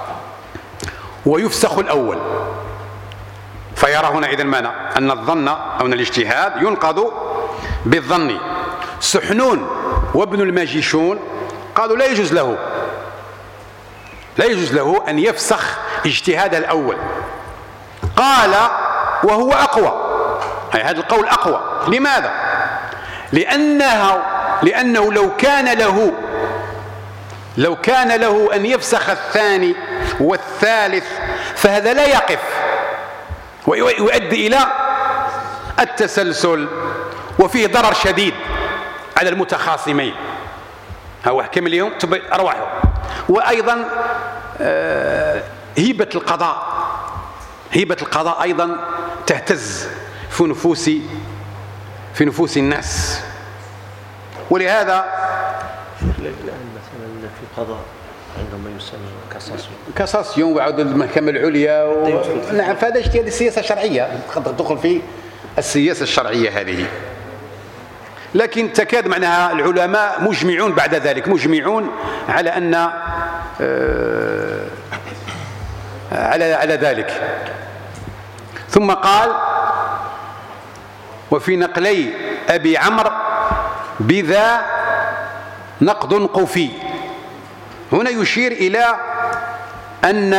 ويفسخ الأول. فيرى هنا إذن معنى أن الظن أو أن الاجتهاد ينقض بالظن. سحنون وابن الماجشون قالوا لا يجوز له لا يجوز له أن يفسخ اجتهاد الأول. قال وهو أقوى، هذا القول أقوى. لماذا؟ لأنه لأنه لو كان له لو كان له أن يفسخ الثاني والثالث فهذا لا يقف ويؤدي إلى التسلسل وفيه ضرر شديد على المتخاصمين. هو حكم اليوم أرواحه. وأيضا هيبة القضاء هيبة القضاء أيضا تهتز في نفوس في نفوس الناس. ولهذا الآن مثلا في القضاء عندما يسمى كاساسيون كاساسيون وعود المحكمة العليا و... نعم، فهذا اجتهاد السياسة الشرعية، تدخل في السياسة الشرعية هذه. لكن تكاد معناها العلماء مجمعون بعد ذلك مجمعون على أن آه على على ذلك. ثم قال وفي نقلي أبي عمرو بذا نقد قفي. هنا يشير إلى أن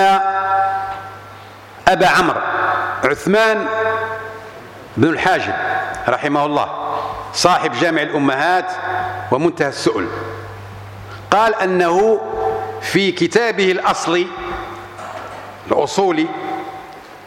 أبا عمرو عثمان بن الحاجب رحمه الله صاحب جامع الأمهات ومنتهى السؤل قال أنه في كتابه الأصلي الأصولي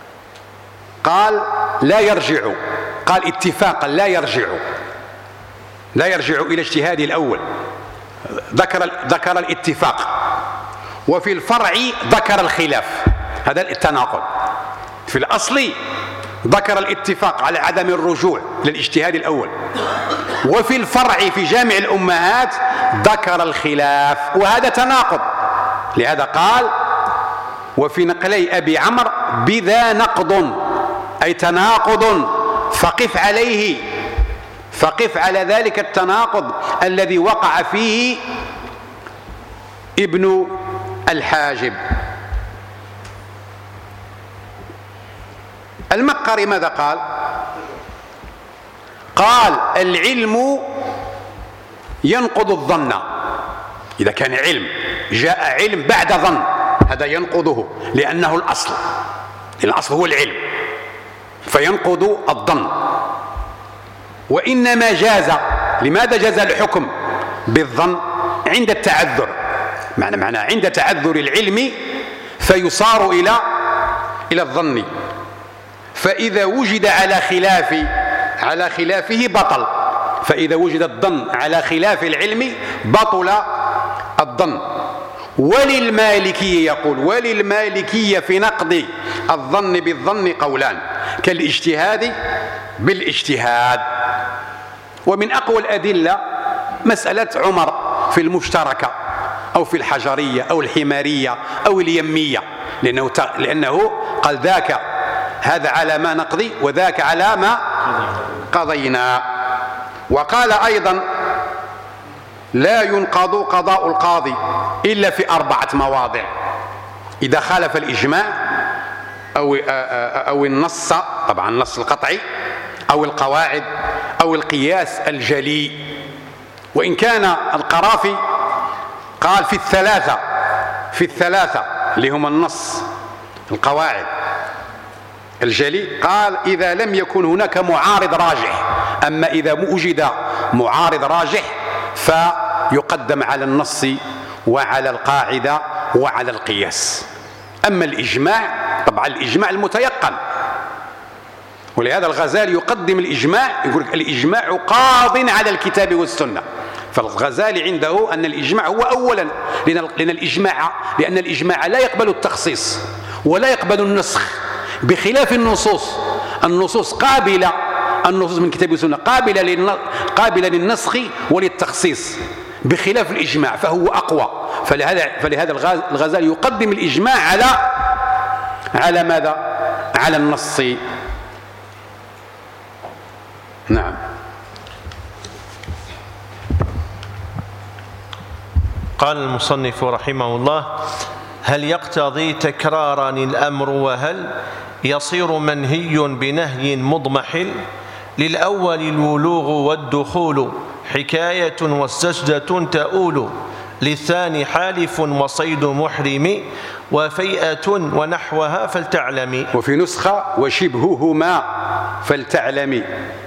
قال لا يرجع، قال اتفاقا لا يرجع لا يرجع إلى اجتهاده الأول، ذكر ذكر الاتفاق، وفي الفرع ذكر الخلاف. هذا التناقض. في الأصل ذكر الاتفاق على عدم الرجوع للاجتهاد الأول، وفي الفرع في جامع الأمهات ذكر الخلاف، وهذا تناقض. لهذا قال: وفي نقلي أبي عمرو بذا نقض، أي تناقض، فقف عليه، فقف على ذلك التناقض الذي وقع فيه ابن الحاجب. المقري ماذا قال؟ قال: العلم ينقض الظن. إذا كان علم جاء علم بعد ظن، هذا ينقضه، لأنه الأصل، الأصل هو العلم، فينقض الظن. وإنما جاز، لماذا جاز الحكم بالظن؟ عند التعذر، معنى معنى عند تعذر العلم فيصار إلى إلى الظن، فإذا وجد على خلاف على خلافه بطل، فإذا وجد الظن على خلاف العلم بطل الظن. وللمالكية، يقول: وللمالكية في نقض الظن بالظن قولان، كالاجتهاد بالاجتهاد. ومن أقوى الأدلة مسألة عمر في المشتركة أو في الحجرية أو الحمارية أو اليمية، لأنه لأنه قال: ذاك هذا على ما نقضي وذاك على ما قضينا. وقال أيضا: لا ينقض قضاء القاضي إلا في أربعة مواضع: إذا خالف الإجماع أو أو النص، طبعا النص القطعي، أو القواعد، أو القياس الجلي. وإن كان القرافي قال في الثلاثة في الثلاثة اللي هما النص، القواعد، الجلي، قال: إذا لم يكن هناك معارض راجح. أما إذا وجد معارض راجح فيقدم على النص وعلى القاعدة وعلى القياس. أما الإجماع، طبعا الإجماع المتيقن، ولهذا الغزالي يقدم الإجماع، يقول: الإجماع قاض على الكتاب والسنة. فالغزالي عنده أن الإجماع هو أولا، لأن الإجماع لأن الإجماع لا يقبل التخصيص ولا يقبل النسخ، بخلاف النصوص. النصوص قابلة، النصوص من كتاب والسنة قابلة قابلة للنسخ وللتخصيص، بخلاف الإجماع فهو أقوى. فلهذا فلهذا الغزالي يقدم الإجماع على على ماذا؟ على النص. نعم. قال المصنف رحمه الله: هل يقتضي تكرارا الأمر، وهل يصير منهي بنهي مضمحل؟ للأول الولوغ والدخول حكاية والسجدة تؤول، للثاني حالف وصيد محرم وفيئة ونحوها فلتعلمي. وفي نسخة وشبههما فلتعلمي.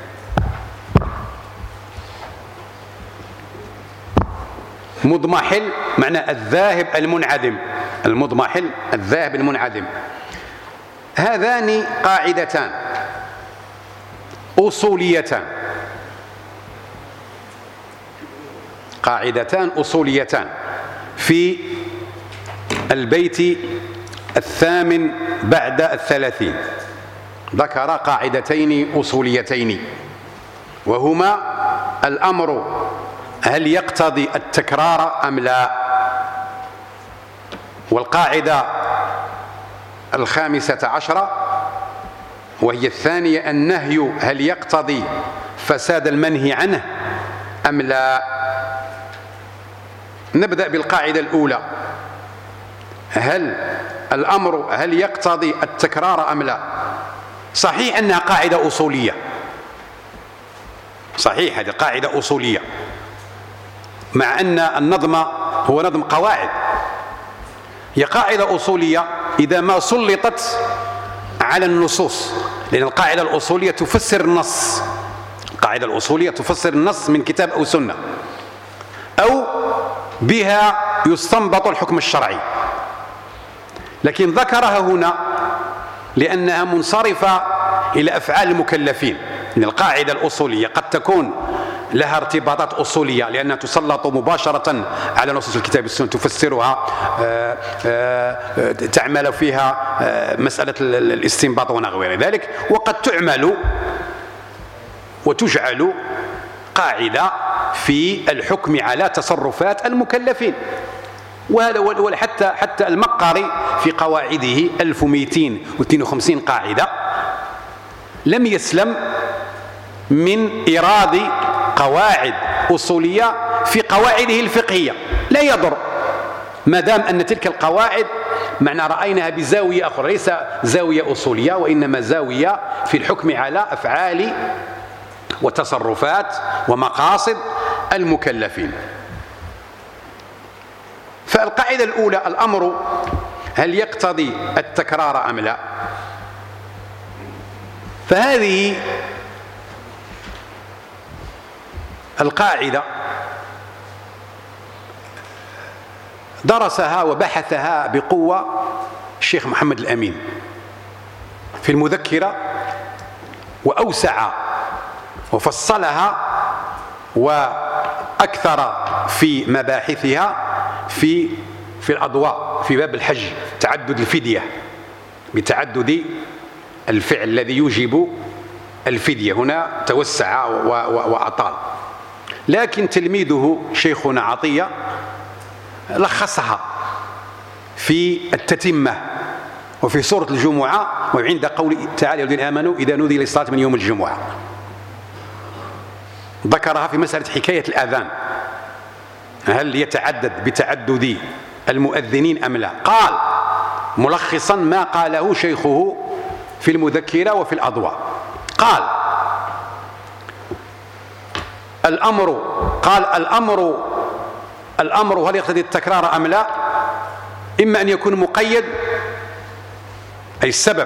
مضمحل معنى الذاهب المنعدم، المضمحل الذاهب المنعدم. هذان قاعدتان أصوليتان، قاعدتان أصوليتان في البيت الثامن بعد الثلاثين. ذكر قاعدتين أصوليتين، وهما: الأمر هل يقتضي التكرار أم لا؟ والقاعدة الخامسة عشرة وهي الثانية: النهي هل يقتضي فساد المنهي عنه أم لا؟ نبدأ بالقاعدة الأولى: هل الأمر هل يقتضي التكرار أم لا؟ صحيح أنها قاعدة أصولية، صحيح هذه قاعدة أصولية، مع أن النظم هو نظم قواعد. هي قاعدة أصولية إذا ما سلطت على النصوص، لأن القاعدة الأصولية تفسر النص، القاعدة الأصولية تفسر النص من كتاب أو سنة، أو بها يستنبط الحكم الشرعي. لكن ذكرها هنا لأنها منصرفة إلى أفعال المكلفين. إن القاعدة الأصولية قد تكون لها ارتباطات أصولية لأنها تسلط مباشرة على نصوص الكتاب والسنة، تفسرها، تعمل فيها مسألة الاستنباط ونحو ذلك. وقد تعمل وتجعل قاعدة في الحكم على تصرفات المكلفين. وهذا حتى حتى المقري في قواعده ألف ومئتين واثنين وخمسين قاعدة لم يسلم من إيراد قواعد أصولية في قواعده الفقهية. لا يضر ما دام أن تلك القواعد معنى رأيناها بزاوية أخرى، ليس زاوية أصولية وإنما زاوية في الحكم على أفعال وتصرفات ومقاصد المكلفين. فالقاعدة الأولى: الأمر هل يقتضي التكرار أم لا؟ فهذه القاعدة درسها وبحثها بقوة الشيخ محمد الأمين في المذكرة، وأوسع وفصلها وأكثر في مباحثها في في الأضواء في باب الحج، تعدد الفدية بتعدد الفعل الذي يوجب الفدية. هنا توسع وأطال، لكن تلميذه شيخنا عطية لخصها في التتمة وفي سورة الجمعة وعند قول تعالى: يا الذين آمنوا إذا نودي للصلاة من يوم الجمعة. ذكرها في مسألة حكاية الأذان، هل يتعدد بتعدد المؤذنين أم لا؟ قال ملخصا ما قاله شيخه في المذكرة وفي الأضواء، قال الأمر قال الأمر الأمر هل يقتضي التكرار أم لا؟ إما أن يكون مقيد، أي السبب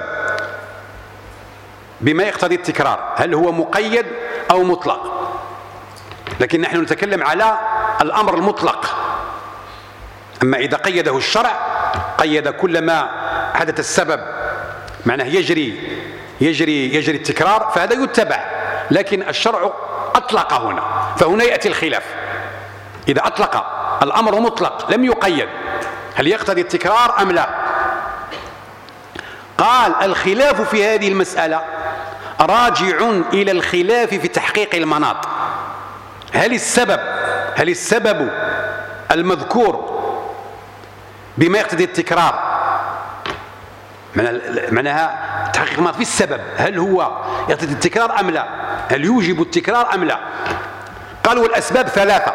بما يقتضي التكرار، هل هو مقيد أو مطلق؟ لكن نحن نتكلم على الأمر المطلق. أما إذا قيده الشرع قيد كل ما حدث السبب معناه يجري يجري يجري التكرار، فهذا يتبع. لكن الشرع أطلق هنا، فهنا يأتي الخلاف. إذا أطلق الأمر مطلق لم يقيد، هل يقتضي التكرار أم لا؟ قال الخلاف في هذه المسألة راجع إلى الخلاف في تحقيق المناط. هل السبب هل السبب المذكور بما يقتضي التكرار، معناها تحقيق المناط في السبب، هل هو يقتضي التكرار أم لا؟ هل يوجب التكرار أم لا؟ قالوا والأسباب ثلاثة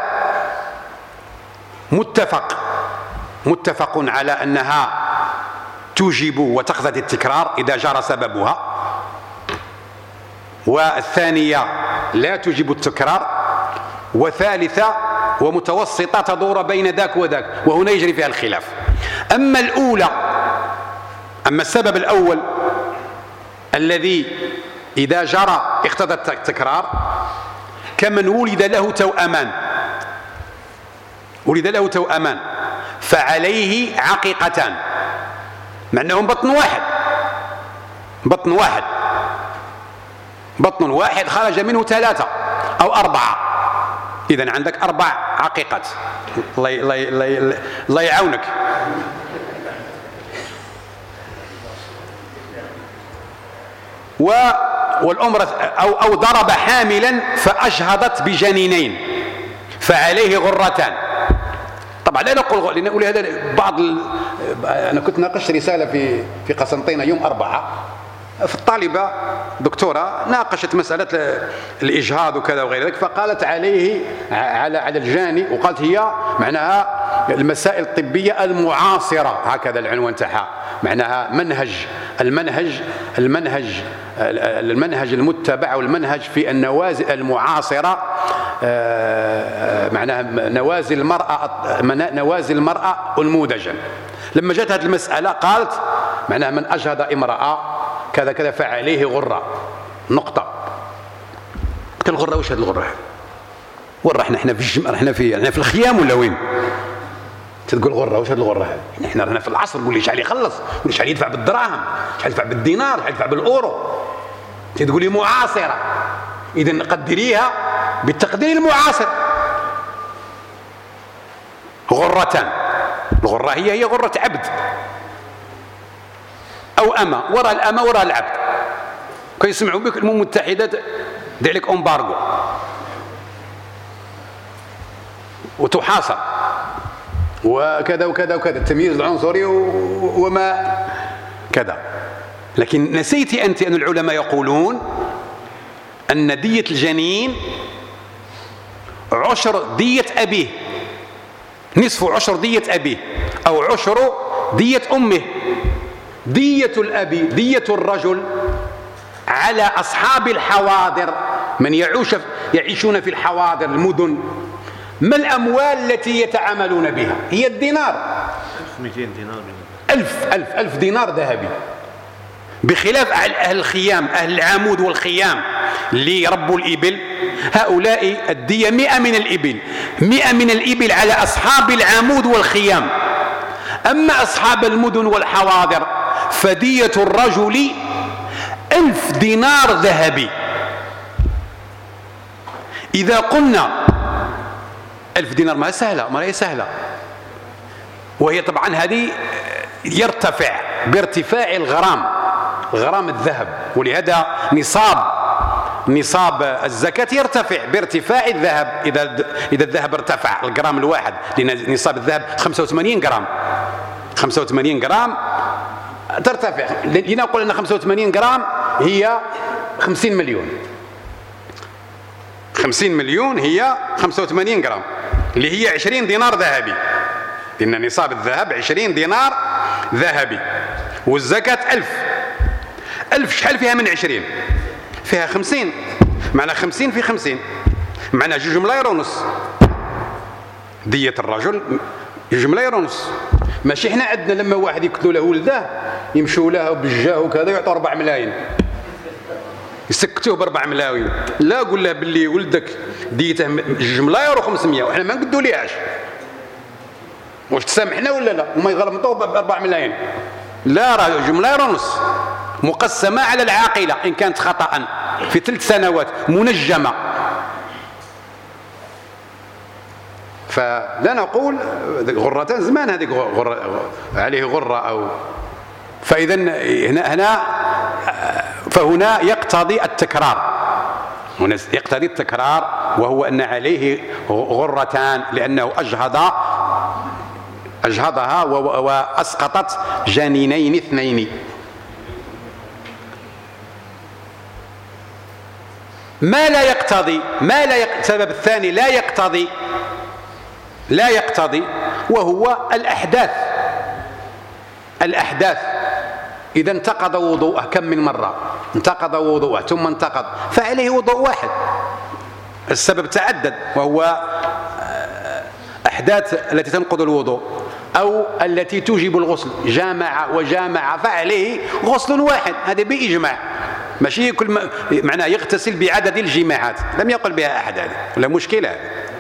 متفق متفق على أنها توجب وتقتضي التكرار إذا جرى سببها، والثانية لا توجب التكرار، وثالثة ومتوسطة تدور بين ذاك وذاك، وهنا يجري فيها الخلاف. أما الأولى أما السبب الأول الذي إذا جرى اقتضى التكرار كمن ولد له توأمان ولد له توأمان فعليه عقيقتان، مع أنهم بطن واحد بطن واحد بطن واحد خرج منه ثلاثة أو أربعة، إذن عندك أربع عقيقات. الله الله الله يعاونك. والأمر أو أو ضرب حاملا فأجهضت بجنينين فعليه غرتان. طبعا لا نقول نقول هذا بعض ال... أنا كنت ناقشت رسالة في في قسنطينة يوم أربعة، في الطالبة دكتورة ناقشت مسألة الإجهاض وكذا وغير ذلك، فقالت عليه على على الجاني، وقالت هي معناها المسائل الطبية المعاصرة، هكذا العنوان تاعها، معناها منهج المنهج المنهج المنهج المتبع والمنهج في النوازل المعاصرة، معناها نوازل المرأة نوازل المرأة أنموذجا. لما جاءت هذه المسألة قالت معناها من أجهض امرأة كذا كذا فعليه غرة نقطة. قلت الغرة وش هذه الغرة؟ ورا احنا احنا في الجم... احنا في احنا في الخيام ولا وين؟ تقول غرة وش هذه الغرة هذه؟ احنا رانا في العصر، نقول لي شحال يخلص، نقول شحال يدفع بالدراهم، شحال يدفع بالدينار، شحال يدفع بالاورو. تقول لي معاصرة، إذا قدريها بالتقدير المعاصر غرتان. الغرة هي هي غرة عبد أو أمة، وراء الأمة وراء العبد. كيسمعوا بك الأمم المتحدة دير لك أمبارغو وتحاصر وكذا وكذا وكذا، التمييز العنصري وما كذا. لكن نسيت أنت أن العلماء يقولون أن دية الجنين عشر دية أبيه، نصف عشر دية أبيه أو عشر دية أمه. دية الأب دية الرجل على أصحاب الحواضر، من يعيش يعيشون في الحواضر المدن. ما الأموال التي يتعاملون بها؟ هي الدينار، ألف ومئتين دينار، ألف ألف ألف دينار ذهبي. بخلاف أهل الخيام، أهل العمود والخيام اللي يربوا الإبل، هؤلاء الدية مئة من الإبل، مئة من الإبل على أصحاب العمود والخيام. أما أصحاب المدن والحواضر فدية الرجل ألف دينار ذهبي. إذا قلنا ألف دينار ما سهلة، ما هي سهلة، وهي طبعا هذه يرتفع بارتفاع الغرام، غرام الذهب، ولهذا نصاب نصاب الزكاة يرتفع بارتفاع الذهب. إذا إذا الذهب ارتفع الجرام الواحد، لأن نصاب الذهب خمسة وثمانين جرام، خمسة وثمانين جرام ترتفع. لنقول أن خمسة وثمانين جرام هي خمسين مليون، خمسين مليون هي خمسة وثمانين جرام، اللي هي عشرين دينار ذهبي، لأن نصاب الذهب عشرين دينار ذهبي. والزكاة ألف، ألف شحال فيها من عشرين؟ فيها خمسين، معنى خمسين في خمسين، معنى جوج ملاير ونص. دية الرجل جوج ملاير ونص. ماشي حنا عندنا لما واحد يقتلوا له ولده يمشوا له بالجاه وكذا يعطوا أربع ملايين، يسكتوه بأربع ملايين. لا، قول له باللي ولدك ديته جوج ملاير وخمسمية وحنا ما نقدوا ليهاش، واش تسامحنا ولا لا؟ وما يغلطوه بأربع ملايين. لا، راه جوج ملاير ونص مقسمة على العاقلة إن كانت خطأ في ثلاث سنوات منجمة. فلا نقول غرتان زمان، هذه غرة عليه غرة أو. فإذا هنا هنا فهنا يقتضي التكرار، هنا يقتضي التكرار، وهو أن عليه غرتان لأنه أجهض أجهضها وأسقطت جنينين اثنين. ما لا يقتضي ما لا يق... السبب الثاني لا يقتضي لا يقتضي وهو الأحداث. الأحداث إذا انتقض وضوءه كم من مرة انتقض وضوءه ثم انتقض، فعليه وضوء واحد. السبب تعدد، وهو أحداث التي تنقض الوضوء أو التي توجب الغسل، جامع وجامع فعليه غسل واحد، هذا بإجماع. ماشي كل ما معناه يغتسل بعدد الجماعات، لم يقل بها أحد، هذه ولا مشكلة.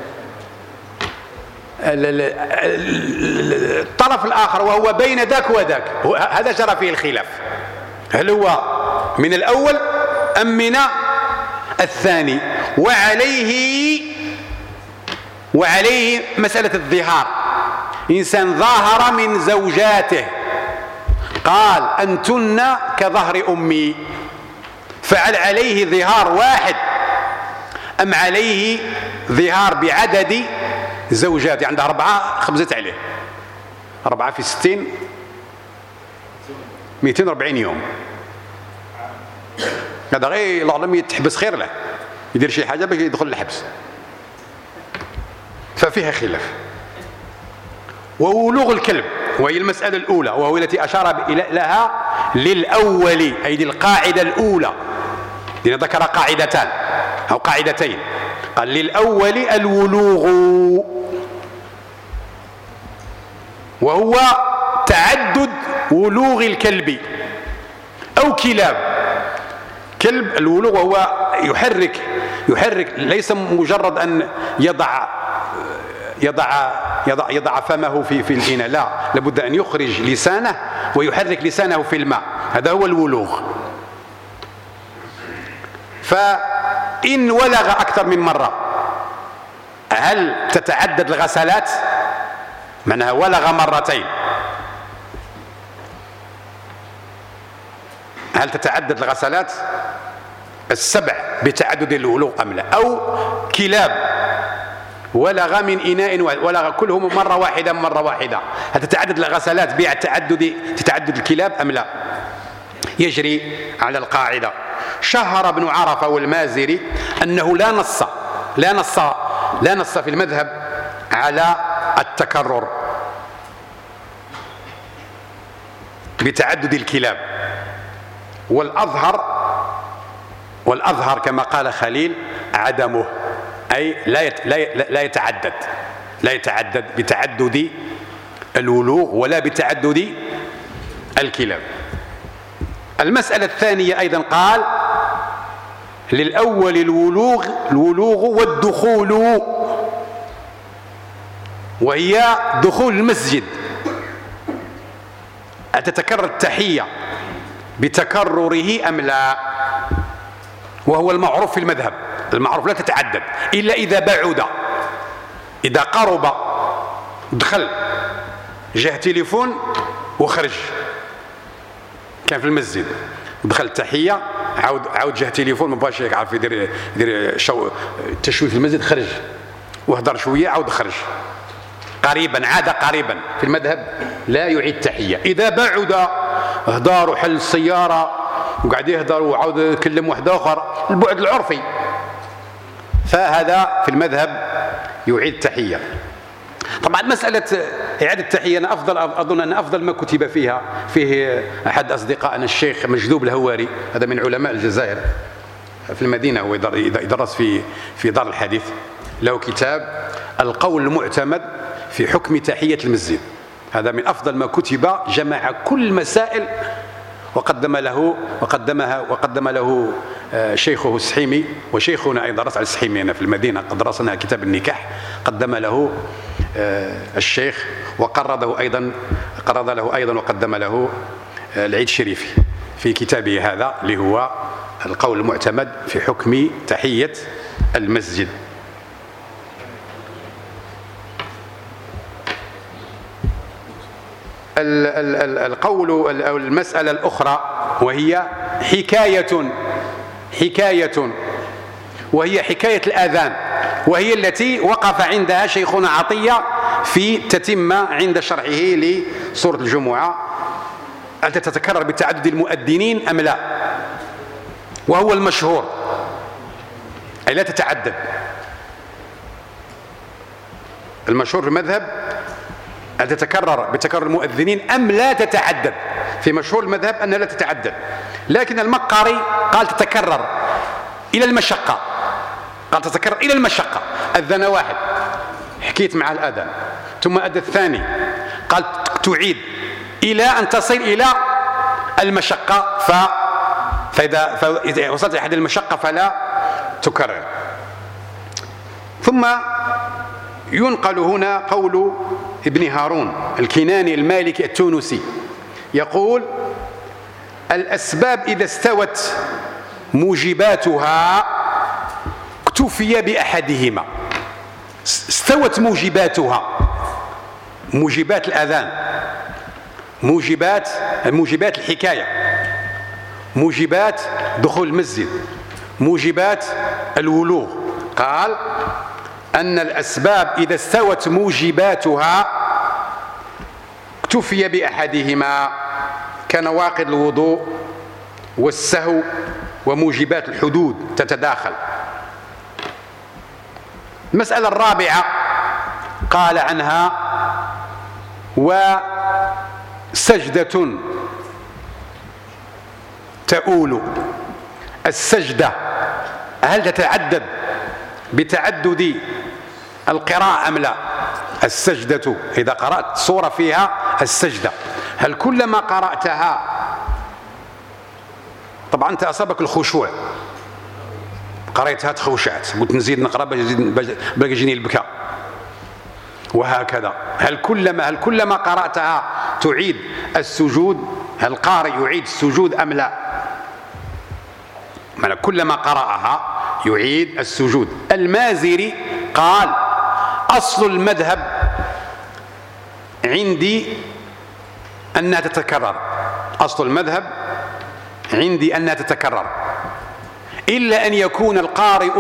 الطرف الآخر وهو بين ذاك وذاك، هذا جرى فيه الخلاف، هل هو من الأول أم من الثاني. وعليه وعليه مسألة الظهار. إنسان ظاهر من زوجاته قال أنتن كظهر أمي، فعل عليه ظهار واحد أم عليه ظهار بعدد زوجات؟ عندها أربعة خمسة عليه، أربعة في ستين مئتين وأربعين يوم. هذا غير العلم يتحبس خير له، يدير شي حاجة باش يدخل الحبس. ففيها خلاف. وولوغ الكلب وهي المسألة الأولى، وهو التي أشار لها للأول، أي للقاعدة الأولى، لأن ذكر قاعدتان أو قاعدتين. قال للأول الولوغ، وهو تعدد ولوغ الكلب أو كلاب. كلب الولوغ وهو يحرك يحرك ليس مجرد أن يضع يضع يضع, يضع فمه في في الإناء، لا، لابد أن يخرج لسانه ويحرك لسانه في الماء، هذا هو الولوغ. فإن ولغ أكثر من مرة هل تتعدد الغسلات؟ معناها ولغ مرتين، هل تتعدد الغسلات السبع بتعدد الولوغ أم لا؟ أو كلاب ولغ من إناء ولغ كلهم مرة واحدة مرة واحدة، هل تتعدد الغسلات بتعدد تتعدد الكلاب أم لا؟ يجري على القاعدة. شهر ابن عرفة والمازري أنه لا نص لا نص لا نص في المذهب على التكرر بتعدد الكلاب، والأظهر والأظهر كما قال خليل عدمه، أي لا لا يتعدد لا يتعدد بتعدد الولوغ ولا بتعدد الكلاب. المسألة الثانية أيضا قال للأول الولوغ الولوغ والدخول، وهي دخول المسجد، أتتكرر التحية بتكرره أم لا؟ وهو المعروف في المذهب، المعروف لا تتعدد إلا إذا بعد، إذا قرب دخل جاه تليفون وخرج، كان في المسجد دخل التحية عاود عاود جاه تليفون ما بغاش يعرف يدير يدير شو تشويه في المسجد، خرج وهدر شوية عاود خرج قريبا، عاد قريبا. في المذهب لا يعيد التحية. إذا بعد هدار وحل السيارة وقاعد يهدر وعاود يكلم واحد آخر، البعد العرفي، فهذا في المذهب يعيد التحية. طبعا مسألة إعادة التحية أنا أفضل أظن أن أفضل ما كتب فيها فيه أحد أصدقائنا الشيخ مجذوب الهواري، هذا من علماء الجزائر في المدينة، هو يدرس في في دار الحديث، له كتاب القول المعتمد في حكم تحية المسجد، هذا من أفضل ما كتب، جمع كل المسائل وقدم له وقدمها وقدم له شيخه السحيمي، وشيخنا أيضا درس على السحيمي هنا في المدينة، قد درسنا كتاب النكاح، قدم له الشيخ وقرضه أيضا قرض له أيضا وقدم له العيد الشريفي في كتابه هذا اللي هو القول المعتمد في حكم تحية المسجد. القول أو المسألة الأخرى وهي حكاية حكاية وهي حكاية الآذان، وهي التي وقف عندها شيخنا عطية في تتمة عند شرحه لسورة الجمعة، هل تتكرر بتعدد المؤذنين أم لا؟ وهو المشهور أي لا تتعدد، المشهور في المذهب هل تتكرر بتكرر المؤذنين أم لا تتعدد؟ في مشهور المذهب أنها لا تتعدد، لكن المقاري قال تتكرر إلى المشقة، قال تتكرر إلى المشقة، أذن واحد حكيت مع الأذان ثم أذن الثاني، قال تعيد إلى أن تصل إلى المشقة، ف... فإذا... فإذا وصلت إلى حد المشقة فلا تكرر. ثم ينقل هنا قول ابن هارون الكناني المالكي التونسي، يقول الأسباب إذا استوت موجباتها اكتفي بأحدهما. استوت موجباتها، موجبات الأذان، موجبات موجبات الحكاية، موجبات دخول المسجد، موجبات الولوغ، قال أن الأسباب إذا استوت موجباتها اكتفي بأحدهما كنواقض الوضوء والسهو وموجبات الحدود تتداخل. المسألة الرابعة قال عنها وسجدة تؤول. السجدة هل تتعدد بتعدد القراءة أم لا؟ السجدة إذا قرأت سورة فيها السجدة، هل كلما قرأتها طبعا أنت أصابك الخشوع قريتها تخوشعت قلت نزيد نقرأ باقي يجيني البكاء، وهكذا هل كلما هل كلما قرأتها تعيد السجود؟ هل القارئ يعيد السجود أم لا؟ كلما قرأها يعيد السجود. المازري قال أصل المذهب عندي أنها تتكرر، أصل المذهب عندي أنها تتكرر، إلا أن يكون القارئ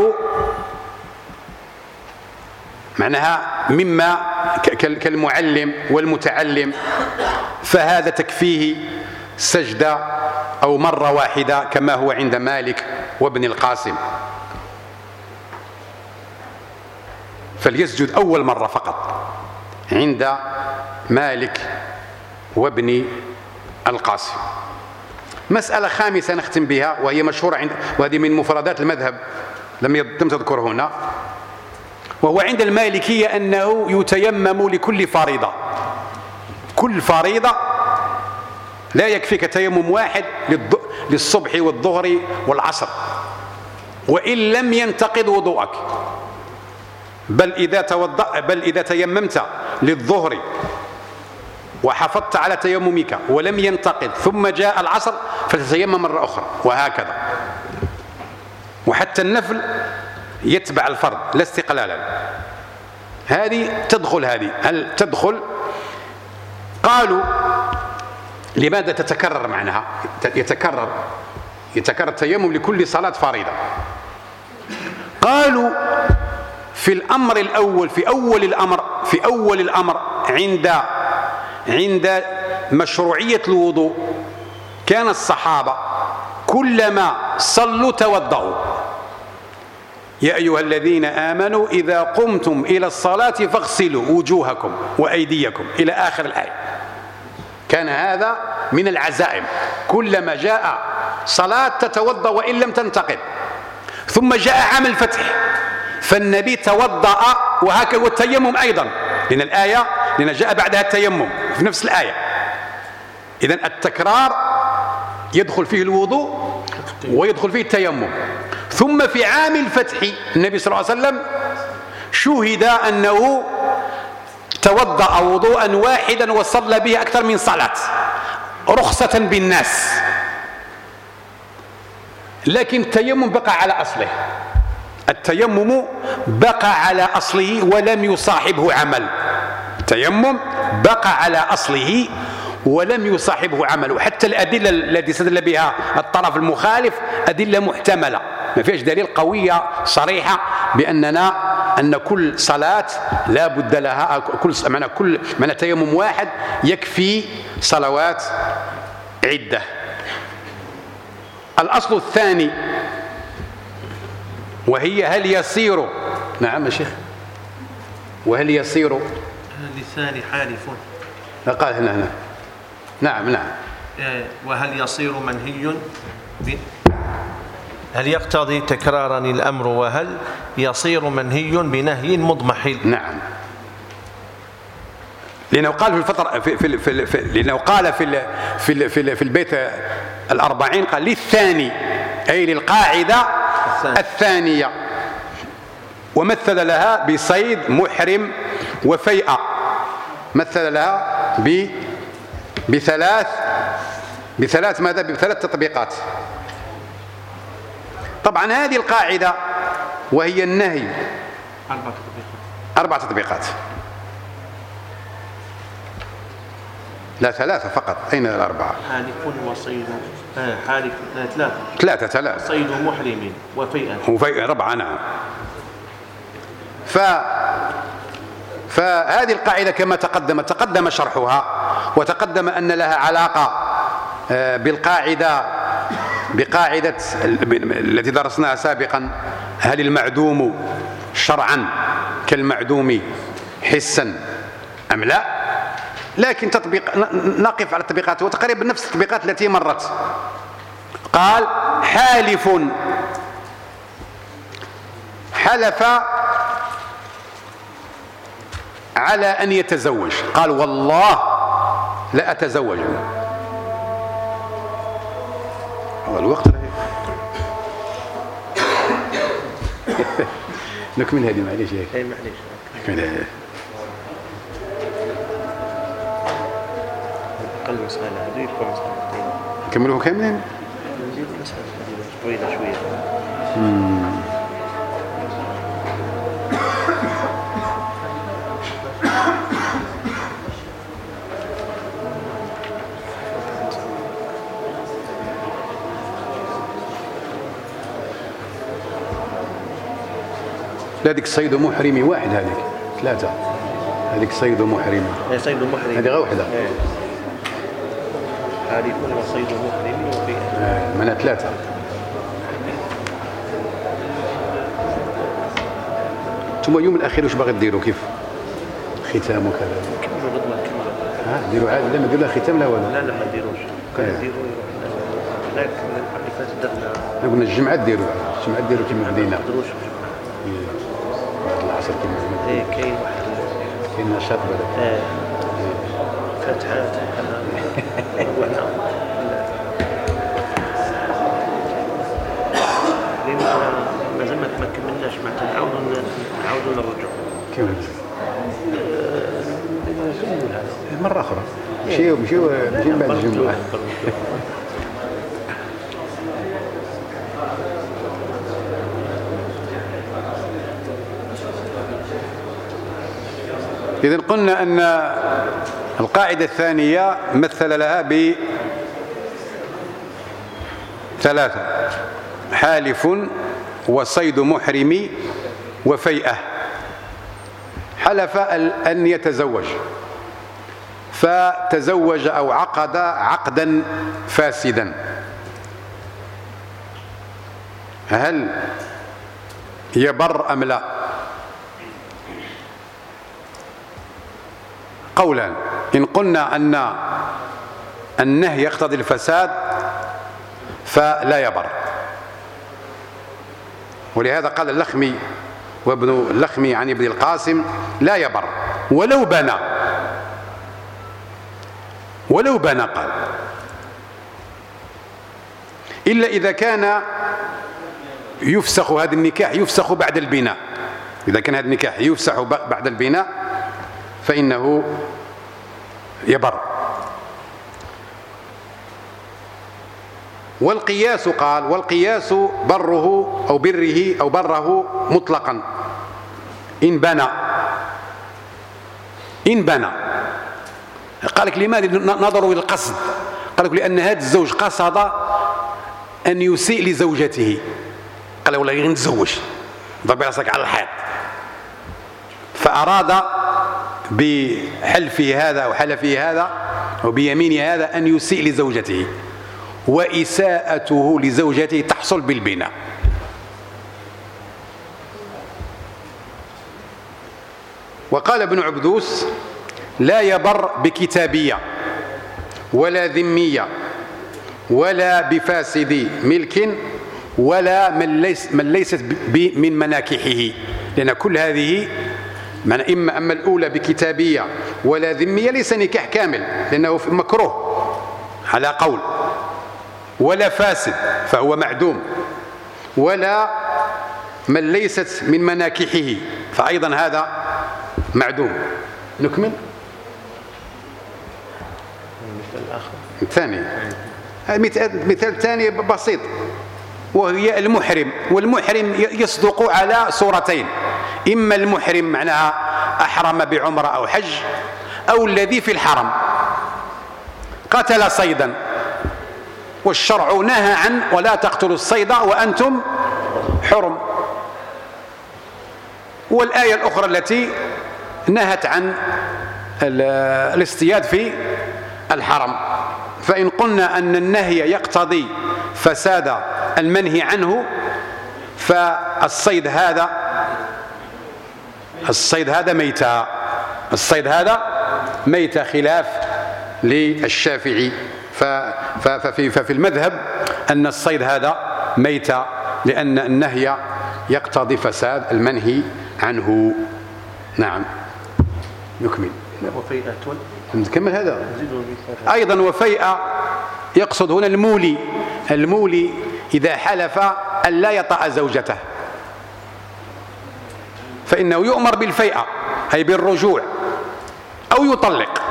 معناها مما كالمعلم والمتعلم، فهذا تكفيه سجدة أو مرة واحدة كما هو عند مالك وابن القاسم، فليسجد أول مرة فقط عند مالك وابن القاسم. مسألة خامسة نختم بها وهي مشهورة عند، وهذه من مفردات المذهب لم يتم تذكر هنا، وهو عند المالكية أنه يتيمم لكل فريضة، كل فريضة لا يكفيك تيمم واحد للصبح والظهر والعصر وإن لم ينتقض وضوءك، بل إذا توضأ بل إذا تيممت للظهر وحافظت على تيممك ولم ينتقض ثم جاء العصر فتتيمم مرة أخرى، وهكذا. وحتى النفل يتبع الفرض لا استقلالا. هذه تدخل، هذه هل تدخل؟ قالوا لماذا تتكرر معناها؟ يتكرر يتكرر التيمم لكل صلاة فريضة. قالوا في الأمر الأول، في أول الأمر في أول الأمر عند عند مشروعية الوضوء كان الصحابة كلما صلوا توضؤوا، يا أيها الذين آمنوا إذا قمتم إلى الصلاة فاغسلوا وجوهكم وأيديكم إلى آخر الآية. كان هذا من العزائم، كلما جاء صلاة تتوضأ وإن لم تنتقد. ثم جاء عام الفتح فالنبي توضأ، وهكذا والتيمم أيضا، لأن الآية لأن جاء بعدها التيمم في نفس الآية. إذن التكرار يدخل فيه الوضوء ويدخل فيه التيمم. ثم في عام الفتح النبي صلى الله عليه وسلم شهد أنه توضأ وضوءا واحدا وصلى به أكثر من صلاة رخصة بالناس، لكن التيمم بقى على أصله، التيمم بقى على أصله ولم يصاحبه عمل، التيمم بقى على أصله ولم يصاحبه عمل. وحتى الأدلة التي استدل بها الطرف المخالف أدلة محتملة، ما فيش دليل قوية صريحة بأننا أن كل صلاة لا بد لها، كل معنى كل معنى تيمم واحد يكفي صلوات عدة. الأصل الثاني وهي هل يصير، نعم يا شيخ، وهل يصير لسان حالف، قال هنا هنا نعم نعم وهل يصير منهي ب... هل يقتضي تكرارا الأمر وهل يصير منهي بنهي مضمحل. نعم، لأنه قال في الفترة في في في, في لأنه قال في ال في ال في, ال في البيت الأربعين قال للثاني أي للقاعدة الثانية، ومثل لها بصيد محرم وفيئة، مثل لها ب بثلاث بثلاث ماذا بثلاث تطبيقات. طبعا هذه القاعدة وهي النهي أربع تطبيقات أربع تطبيقات لا ثلاثة فقط. أين الأربعة؟ حالف وصيد آه حالف آه ثلاثة ثلاثة ثلاثة صيد محرم وفيئة وفيئة ربعة. نعم. ف فهذه القاعدة كما تقدم تقدم شرحها، وتقدم أن لها علاقة بالقاعدة بقاعدة التي درسناها سابقا، هل المعدوم شرعا كالمعدوم حسا أم لا؟ لكن تطبيق نقف على التطبيقات وتقريبا نفس التطبيقات التي مرت. قال حالف حلف على أن يتزوج، قال والله لا أتزوج. هو الوقت نكمل هذه معليش هيك. اي معليش نكمل اقل مسألة هذه يكون مسألتين نكملوه كاملين. نزيد مسألة طويلة شوية. هذيك صيد محرمي واحد، هذيك ثلاثة، هذيك صيد محرمي، هي صيد محرمي، هذه غير وحدة. حالف وصيد محرمي وفي من ثلاثة. ثم اليوم الأخير واش باغي ديروا؟ كيف ختام وكذا؟ كملوا غدوة كملوا. ها ديروا عاد؟ لا ما ديروا لا ختام لا والو. لا لا ما ديروش. كان ديروا هناك اللي فات درنا. قلنا الجمعة ديروا، الجمعة ديروا كيما بدينا. ما نقدروش. بعد العصر كيما. إيه كاين واحد. كاين نشاط بدا. إيه. فتحات وهنا. مازال ما كملناش، معناتها نعاودوا نعاودوا نرجعوا. كيف هذا؟ مرة أخرى. مشيو مشيو مشيو بعد الجمعة. إذا قلنا أن القاعدة الثانية مثل لها بثلاثة: حالف وصيد محرم وفيئة. حلف أن يتزوج فتزوج أو عقد عقدا فاسدا، هل يبر أم لا؟ قولان: إن قلنا أن النهي يقتضي الفساد فلا يبر، ولهذا قال اللخمي وابن اللخمي عن ابن القاسم: لا يبر ولو بنى، ولو بنى قال، إلا إذا كان يفسخ هذا النكاح، يفسخ بعد البناء. إذا كان هذا النكاح يفسخ بعد البناء فإنه يبر. والقياس قال: والقياس بره أو بره أو بره مطلقا إن بنى، إن بنى. قال لك لماذا؟ نظروا إلى القصد. قال لك لأن هذا الزوج قصد أن يسيء لزوجته، قال والله غير نتزوج، ضرب راسك على الحيط، فأراد بحلفه هذا أو حلفه هذا أو بيمينه هذا أن يسيء لزوجته، وإساءته لزوجته تحصل بالبناء. وقال ابن عبدوس: لا يبر بكتابية ولا ذمية ولا بفاسد ملك ولا من, ليس من ليست من مناكحه، لأن كل هذه من إما أما الأولى بكتابية ولا ذمية ليس نكاح كامل لأنه مكروه على قول، ولا فاسد فهو معدوم، ولا من ليست من مناكحه فأيضا هذا معدوم. نكمل الثاني. مثال ثاني بسيط وهي المحرم. والمحرم يصدق على صورتين: إما المحرم معناها أحرم بعمرة أو حج، أو الذي في الحرم قتل صيدا، والشرع نهى عن ولا تقتلوا الصيد وأنتم حرم. والآية الأخرى التي نهت عن الاصطياد في الحرم. فإن قلنا أن النهي يقتضي فساد المنهي عنه فالصيد هذا الصيد هذا ميتة، الصيد هذا ميتة خلاف للشافعي. ففي, ففي المذهب أن الصيد هذا ميتة لأن النهي يقتضي فساد المنهي عنه. نعم نكمل. نكمل هذا أيضا. وفيئة يقصد هنا المولي. المولي إذا حلف أن لا يطأ زوجته فإنه يؤمر بالفيئة، أي بالرجوع، أو يطلق.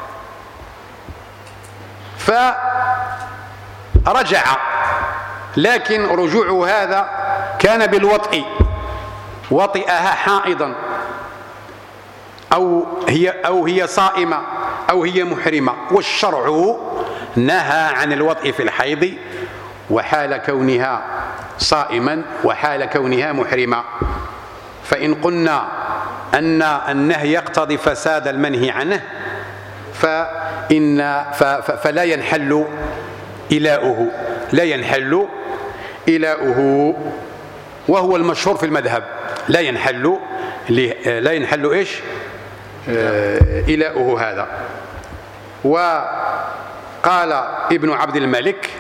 فرجع لكن رجوعه هذا كان بالوطء، وطئها حائضا أو هي أو هي صائمة أو هي محرمة، والشرع نهى عن الوطء في الحيض وحال كونها صائما وحال كونها محرمة. فإن قلنا أن النهي يقتضي فساد المنهي عنه فإن فلا ينحل إلاؤه لا ينحل إلاؤه وهو المشهور في المذهب. لا ينحل لا ينحل إيش إلاؤه هذا. وقال ابن عبد الملك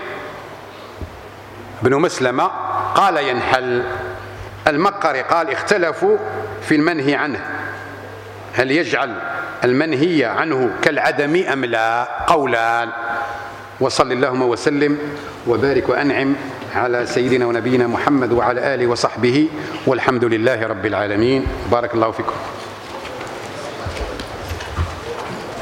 بن مسلمة قال ينحل. المقري قال اختلفوا في المنهي عنه، هل يجعل المنهي عنه كالعدم أم لا؟ قولان. وصل اللهم وسلم وبارك وأنعم على سيدنا ونبينا محمد وعلى آله وصحبه والحمد لله رب العالمين. بارك الله فيكم.